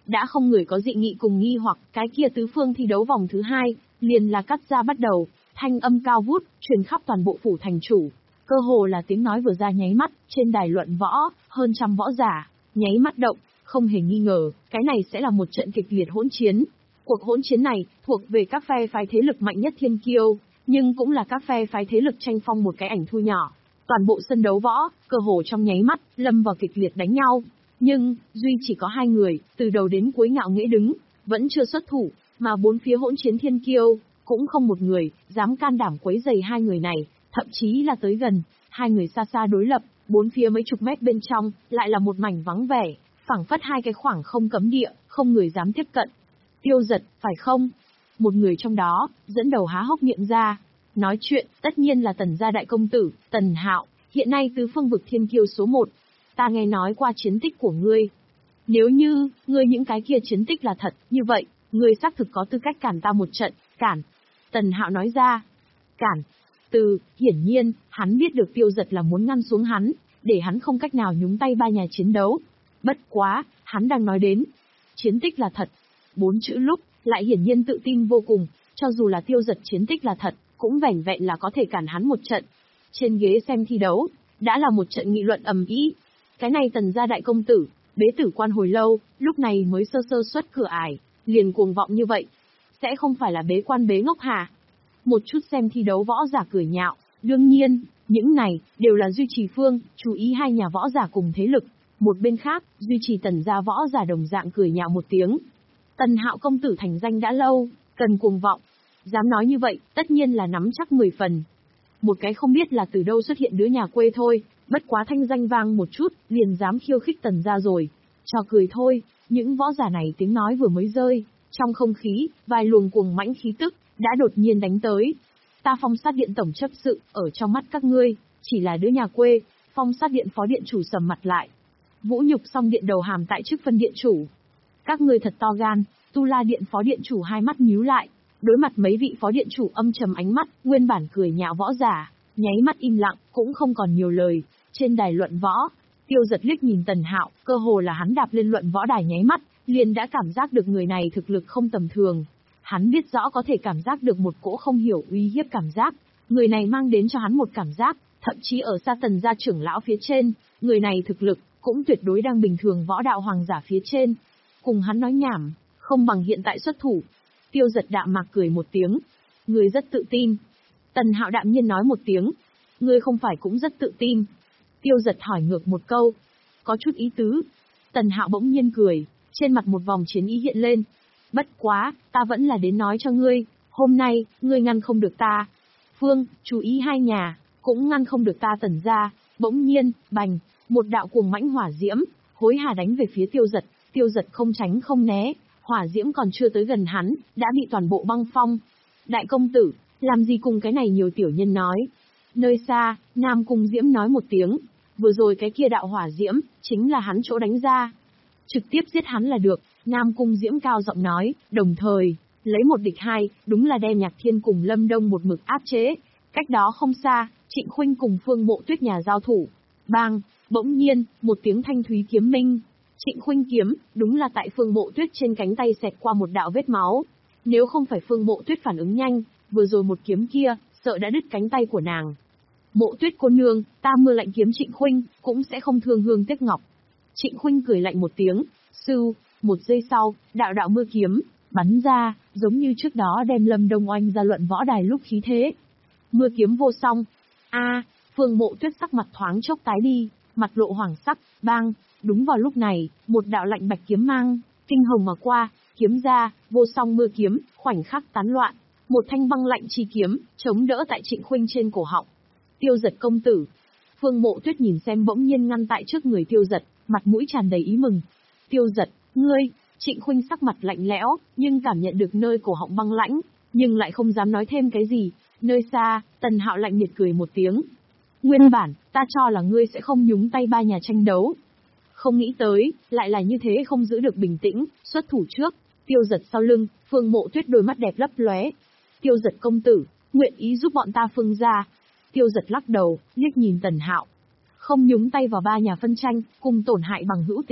đã không người có dị nghị cùng nghi hoặc, cái kia tứ phương thi đấu vòng thứ hai, liền là cắt ra bắt đầu, thanh âm cao vút, truyền khắp toàn bộ phủ thành chủ. Cơ hồ là tiếng nói vừa ra nháy mắt, trên đài luận võ, hơn trăm võ giả, nháy mắt động, không hề nghi ngờ, cái này sẽ là một trận kịch liệt hỗn chiến. Cuộc hỗn chiến này, thuộc về các phe phái thế lực mạnh nhất thiên kiêu, nhưng cũng là các phe phái thế lực tranh phong một cái ảnh thu nhỏ. Toàn bộ sân đấu võ, cơ hồ trong nháy mắt, lâm vào kịch liệt đánh nhau. Nhưng, duy chỉ có hai người, từ đầu đến cuối ngạo nghễ đứng, vẫn chưa xuất thủ, mà bốn phía hỗn chiến thiên kiêu, cũng không một người, dám can đảm quấy rầy hai người này, thậm chí là tới gần, hai người xa xa đối lập, bốn phía mấy chục mét bên trong, lại là một mảnh vắng vẻ, phảng phất hai cái khoảng không cấm địa, không người dám tiếp cận. Tiêu Giật, phải không? Một người trong đó, dẫn đầu há hốc miệng ra. Nói chuyện, tất nhiên là Tần gia đại công tử, Tần Hạo, hiện nay tứ phương vực thiên kiêu số một. Ta nghe nói qua chiến tích của ngươi. Nếu như, ngươi những cái kia chiến tích là thật, như vậy, ngươi xác thực có tư cách cản ta một trận, cản. Tần Hạo nói ra. Cản. Từ, hiển nhiên, hắn biết được Tiêu Giật là muốn ngăn xuống hắn, để hắn không cách nào nhúng tay ba nhà chiến đấu. Bất quá, hắn đang nói đến. Chiến tích là thật. Bốn chữ lúc, lại hiển nhiên tự tin vô cùng, cho dù là Tiêu Giật chiến tích là thật, cũng vẻn vẹn là có thể cản hắn một trận. Trên ghế xem thi đấu, đã là một trận nghị luận ầm ĩ. Cái này Tần gia đại công tử, bế tử quan hồi lâu, lúc này mới sơ sơ xuất cửa ải, liền cuồng vọng như vậy. Sẽ không phải là bế quan bế ngốc hả? Một chút xem thi đấu võ giả cười nhạo, đương nhiên, những này, đều là duy trì phương, chú ý hai nhà võ giả cùng thế lực. Một bên khác, duy trì Tần gia võ giả đồng dạng cười nhạo một tiếng. Tần Hạo công tử thành danh đã lâu, cần cuồng vọng. Dám nói như vậy, tất nhiên là nắm chắc mười phần. Một cái không biết là từ đâu xuất hiện đứa nhà quê thôi, bất quá thanh danh vang một chút, liền dám khiêu khích Tần gia rồi. Trò cười thôi, những võ giả này tiếng nói vừa mới rơi, trong không khí, vài luồng cuồng mãnh khí tức, đã đột nhiên đánh tới. Ta Phong Sát Điện tổng chấp sự, ở trong mắt các ngươi, chỉ là đứa nhà quê. Phong Sát Điện phó điện chủ sầm mặt lại. Vũ nhục xong điện đầu hàm tại chức phân điện chủ. Các ngươi thật to gan. Tu La Điện phó điện chủ hai mắt nhíu lại, đối mặt mấy vị phó điện chủ âm trầm ánh mắt, nguyên bản cười nhạo võ giả, nháy mắt im lặng, cũng không còn nhiều lời. Trên đài luận võ, Tiêu Giật liếc nhìn Tần Hạo, cơ hồ là hắn đạp lên luận võ đài nháy mắt, liền đã cảm giác được người này thực lực không tầm thường. Hắn biết rõ có thể cảm giác được một cỗ không hiểu uy hiếp cảm giác, người này mang đến cho hắn một cảm giác, thậm chí ở xa Tần gia trưởng lão phía trên, người này thực lực cũng tuyệt đối đang bình thường võ đạo hoàng giả phía trên. Cùng hắn nói nhảm, không bằng hiện tại xuất thủ. Tiêu Giật đạm mạc cười một tiếng. Ngươi rất tự tin. Tần Hạo đạm nhiên nói một tiếng. Ngươi không phải cũng rất tự tin. Tiêu Giật hỏi ngược một câu. Có chút ý tứ. Tần Hạo bỗng nhiên cười, trên mặt một vòng chiến ý hiện lên. Bất quá, ta vẫn là đến nói cho ngươi, hôm nay, ngươi ngăn không được ta. Phương, chú ý hai nhà, cũng ngăn không được ta Tần gia. Bỗng nhiên, bành, một đạo cuồng mãnh hỏa diễm, hối hả đánh về phía Tiêu Giật. Tiêu Giật không tránh không né, hỏa diễm còn chưa tới gần hắn, đã bị toàn bộ băng phong. Đại công tử, làm gì cùng cái này nhiều tiểu nhân nói. Nơi xa, Nam Cung Diễm nói một tiếng, vừa rồi cái kia đạo hỏa diễm, chính là hắn chỗ đánh ra. Trực tiếp giết hắn là được, Nam Cung Diễm cao giọng nói, đồng thời, lấy một địch hai, đúng là đem Nhạc Thiên cùng Lâm Đông một mực áp chế. Cách đó không xa, Trịnh Khuynh cùng Phương Mộ Tuyết nhà giao thủ. Bang, bỗng nhiên, một tiếng thanh thúy kiếm minh. Trịnh Khuynh kiếm, đúng là tại Phương Mộ Tuyết trên cánh tay xẹt qua một đạo vết máu. Nếu không phải Phương Mộ Tuyết phản ứng nhanh, vừa rồi một kiếm kia, sợ đã đứt cánh tay của nàng. Mộ Tuyết cô nương, ta mưa lạnh kiếm Trịnh Khuynh, cũng sẽ không thương hương tiếc ngọc. Trịnh Khuynh cười lạnh một tiếng, sưu, một giây sau, đạo đạo mưa kiếm, bắn ra, giống như trước đó đem Lâm Đông oanh ra luận võ đài lúc khí thế. Mưa kiếm vô song. A, à, Phương Mộ Tuyết sắc mặt thoáng chốc tái đi, mặt lộ hoàng sắc, bang. Đúng vào lúc này, một đạo lạnh bạch kiếm mang, kinh hồng mà qua, kiếm ra, vô song mưa kiếm, khoảnh khắc tán loạn. Một thanh băng lạnh chi kiếm, chống đỡ tại Trịnh Khuynh trên cổ họng. Tiêu Giật công tử. Phương Mộ Tuyết nhìn xem bỗng nhiên ngăn tại trước người Tiêu Giật, mặt mũi tràn đầy ý mừng. Tiêu Giật, ngươi, Trịnh Khuynh sắc mặt lạnh lẽo, nhưng cảm nhận được nơi cổ họng băng lãnh, nhưng lại không dám nói thêm cái gì. Nơi xa, Tần Hạo lạnh miệt cười một tiếng. Nguyên bản, ta cho là ngươi sẽ không nhúng tay ba nhà tranh đấu. Không nghĩ tới, lại là như thế không giữ được bình tĩnh, xuất thủ trước. Tiêu Giật sau lưng, Phương Mộ Tuyết đôi mắt đẹp lấp lóe. Tiêu Giật công tử, nguyện ý giúp bọn ta Phương gia. Tiêu Giật lắc đầu, liếc nhìn Tần Hạo. Không nhúng tay vào ba nhà phân tranh, cùng tổn hại bằng hữu tính mệnh,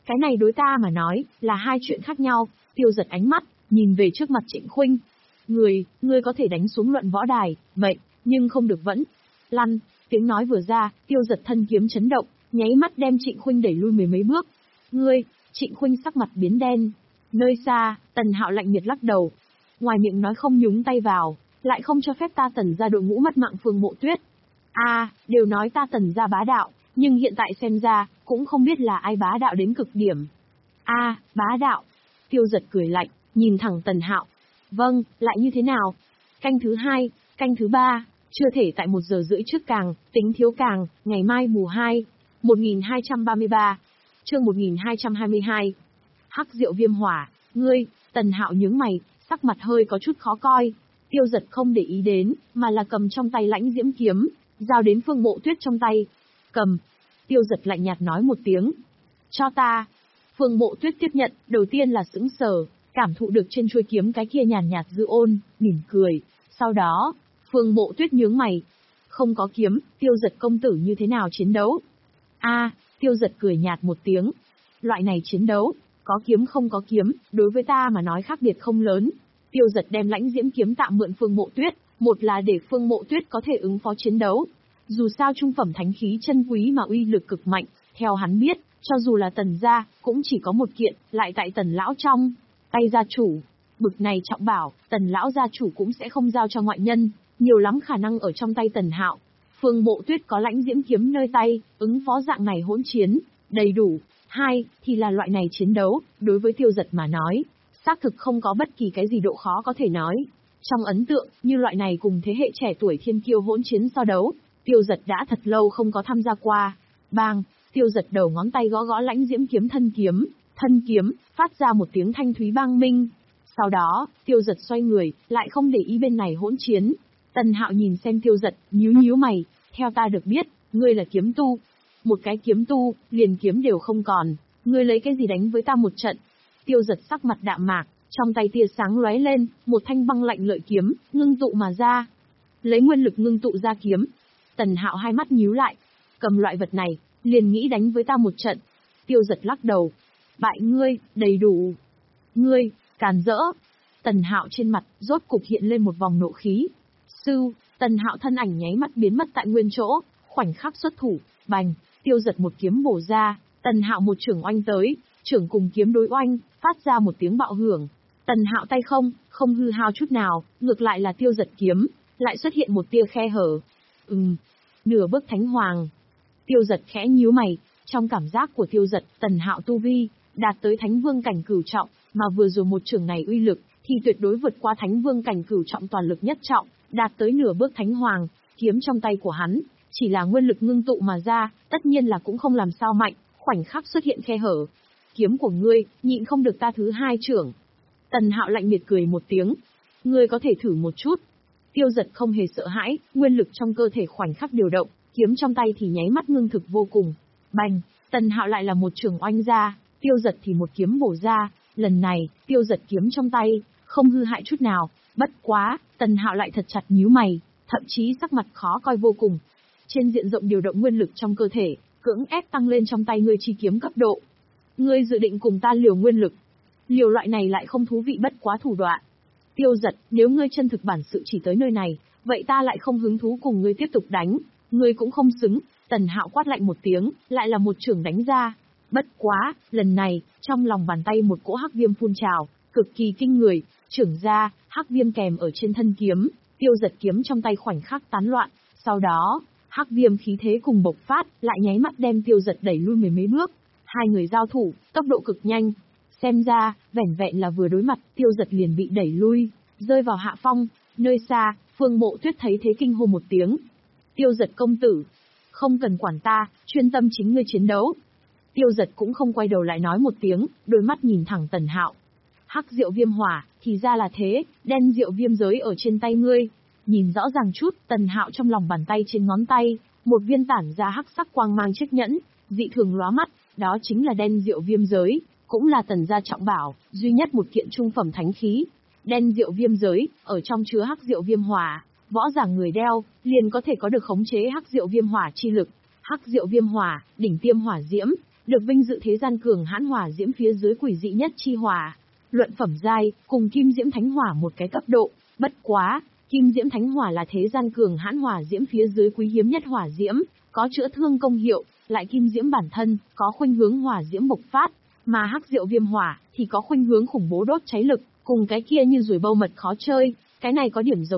Cái này đối ta mà nói, là hai chuyện khác nhau. Tiêu Giật ánh mắt, nhìn về trước mặt Trịnh Khuynh. Người, ngươi có thể đánh xuống luận võ đài, vậy, nhưng không được vẫn. Lăn, tiếng nói vừa ra, Tiêu Giật thân kiếm chấn động, nháy mắt đem Trịnh Khuynh đẩy lui mười mấy bước. Ngươi, Trịnh Khuynh sắc mặt biến đen. Nơi xa, Tần Hạo lạnh miệt lắc đầu. Ngoài miệng nói không nhúng tay vào, lại không cho phép ta Tần ra đội ngũ mất mạng Phương Mộ Tuyết. A, à, đều nói ta Tần ra bá đạo, nhưng hiện tại xem ra, cũng không biết là ai bá đạo đến cực điểm. A, à, bá đạo. Tiêu Giật cười lạnh, nhìn thẳng Tần Hạo. Vâng, lại như thế nào? Canh thứ hai, canh thứ ba, chưa thể tại một giờ rưỡi trước càng, tính thiếu càng, ngày mai mùng hai, một nghìn hai trăm ba mươi ba, chương một nghìn hai trăm hai mươi hai. Hắc Diệu Viêm Hỏa, ngươi, Tần Hạo nhướng mày, sắc mặt hơi có chút khó coi. Tiêu Giật không để ý đến, mà là cầm trong tay lãnh diễm kiếm, giao đến Phương Mộ Tuyết trong tay. Cầm. Tiêu Giật lạnh nhạt nói một tiếng. Cho ta. Phương Mộ Tuyết tiếp nhận, đầu tiên là sững sờ, cảm thụ được trên chuôi kiếm cái kia nhàn nhạt dư ôn, mỉm cười. Sau đó, Phương Mộ Tuyết nhướng mày. Không có kiếm, Tiêu Giật công tử như thế nào chiến đấu? A, à, Tiêu Giật cười nhạt một tiếng. Loại này chiến đấu, có kiếm không có kiếm, đối với ta mà nói khác biệt không lớn. Tiêu Giật đem lãnh diễm kiếm tạm mượn Phương Mộ Tuyết, một là để Phương Mộ Tuyết có thể ứng phó chiến đấu. Dù sao trung phẩm thánh khí chân quý mà uy lực cực mạnh, theo hắn biết, cho dù là Tần gia, cũng chỉ có một kiện, lại tại Tần lão trong tay gia chủ. Bực này trọng bảo, Tần lão gia chủ cũng sẽ không giao cho ngoại nhân, nhiều lắm khả năng ở trong tay Tần Hạo. Phương Mộ Tuyết có lãnh diễm kiếm nơi tay, ứng phó dạng này hỗn chiến, đầy đủ. Hai, thì là loại này chiến đấu, đối với Tiêu Giật mà nói, xác thực không có bất kỳ cái gì độ khó có thể nói. Trong ấn tượng, như loại này cùng thế hệ trẻ tuổi thiên kiêu hỗn chiến so đấu, Tiêu Giật đã thật lâu không có tham gia qua. Bang, Tiêu Giật đầu ngón tay gõ gõ lãnh diễm kiếm thân kiếm, thân kiếm, phát ra một tiếng thanh thúy bang minh. Sau đó, Tiêu Giật xoay người, lại không để ý bên này hỗn chiến. Tần Hạo nhìn xem Tiêu Giật, nhíu nhíu mày, theo ta được biết, ngươi là kiếm tu. Một cái kiếm tu, liền kiếm đều không còn, ngươi lấy cái gì đánh với ta một trận? Tiêu Giật sắc mặt đạm mạc, trong tay tia sáng lóe lên, một thanh băng lạnh lợi kiếm, ngưng tụ mà ra. Lấy nguyên lực ngưng tụ ra kiếm. Tần Hạo hai mắt nhíu lại, cầm loại vật này, liền nghĩ đánh với ta một trận. Tiêu Giật lắc đầu. Bại ngươi, đầy đủ. Ngươi, càn rỡ. Tần Hạo trên mặt, rốt cục hiện lên một vòng nộ khí. Sư, Tần Hạo thân ảnh nháy mắt biến mất tại nguyên chỗ, khoảnh khắc xuất thủ, bành, Tiêu Giật một kiếm bổ ra, Tần Hạo một chưởng oanh tới, chưởng cùng kiếm đối oanh, phát ra một tiếng bạo hưởng. Tần Hạo tay không, không hư hao chút nào, ngược lại là Tiêu Giật kiếm, lại xuất hiện một tia khe hở. Ừm, nửa bước thánh hoàng. Tiêu Giật khẽ nhíu mày, trong cảm giác của Tiêu Giật, Tần Hạo tu vi đạt tới thánh vương cảnh cửu trọng, mà vừa rồi một chưởng này uy lực thì tuyệt đối vượt qua thánh vương cảnh cửu trọng toàn lực nhất trọng, đạt tới nửa bước thánh hoàng. Kiếm trong tay của hắn chỉ là nguyên lực ngưng tụ mà ra, tất nhiên là cũng không làm sao mạnh, khoảnh khắc xuất hiện khe hở. Kiếm của ngươi, nhịn không được ta thứ hai chưởng. Tần Hạo lạnh miệt cười một tiếng. Ngươi có thể thử một chút. Tiêu Giật không hề sợ hãi, nguyên lực trong cơ thể khoảnh khắc điều động, kiếm trong tay thì nháy mắt ngưng thực vô cùng. Bành, Tần Hạo lại là một chưởng oanh ra, Tiêu Giật thì một kiếm bổ ra. Lần này, Tiêu Giật kiếm trong tay không hư hại chút nào, bất quá, Tần Hạo lại thật chặt nhíu mày, thậm chí sắc mặt khó coi vô cùng. Trên diện rộng điều động nguyên lực trong cơ thể, cưỡng ép tăng lên trong tay ngươi chi kiếm cấp độ. Ngươi dự định cùng ta liều nguyên lực. Liều loại này lại không thú vị bất quá thủ đoạn. Tiêu Giật, nếu ngươi chân thực bản sự chỉ tới nơi này, vậy ta lại không hứng thú cùng ngươi tiếp tục đánh, ngươi cũng không xứng. Tần Hạo quát lạnh một tiếng, lại là một chưởng đánh ra. Bất quá, lần này, trong lòng bàn tay một cỗ hắc viêm phun trào, cực kỳ kinh người, chưởng ra, hắc viêm kèm ở trên thân kiếm, Tiêu Giật kiếm trong tay khoảnh khắc tán loạn, sau đó, hắc viêm khí thế cùng bộc phát, lại nháy mắt đem Tiêu Giật đẩy lui mười mấy bước. Hai người giao thủ, tốc độ cực nhanh. Xem ra, vẻn vẹn là vừa đối mặt, Tiêu Giật liền bị đẩy lui, rơi vào hạ phong. Nơi xa, Phương Mộ Tuyết thấy thế kinh hô một tiếng. Tiêu Giật công tử, không cần quản ta, chuyên tâm chính ngươi chiến đấu. Tiêu Giật cũng không quay đầu lại nói một tiếng, đôi mắt nhìn thẳng Tần Hạo. Hắc Diệu Viêm Hỏa, thì ra là thế, đen diệu viêm giới ở trên tay ngươi. Nhìn rõ ràng chút, Tần Hạo trong lòng bàn tay trên ngón tay, một viên tản ra hắc sắc quang mang chiếc nhẫn, dị thường lóa mắt, đó chính là đen diệu viêm giới, cũng là Tần gia trọng bảo, duy nhất một kiện trung phẩm thánh khí. Đen diệu viêm giới, ở trong chứa hắc diệu viêm hỏa, võ giả người đeo, liền có thể có được khống chế hắc diệu viêm hỏa chi lực. Hắc diệu viêm hỏa, đỉnh tiêm hỏa diễm, được vinh dự thế gian cường hãn hỏa diễm phía dưới quỷ dị nhất chi hỏa. Luận phẩm giai, cùng Kim Diễm Thánh Hỏa một cái cấp độ, bất quá, Kim Diễm Thánh Hỏa là thế gian cường hãn hỏa diễm phía dưới quý hiếm nhất hỏa diễm, có chữa thương công hiệu, lại Kim Diễm bản thân có khuynh hướng hỏa diễm bộc phát, mà Hắc Diệu Viêm Hỏa thì có khuynh hướng khủng bố đốt cháy lực, cùng cái kia như ruồi bâu mật khó chơi, cái này có điểm giống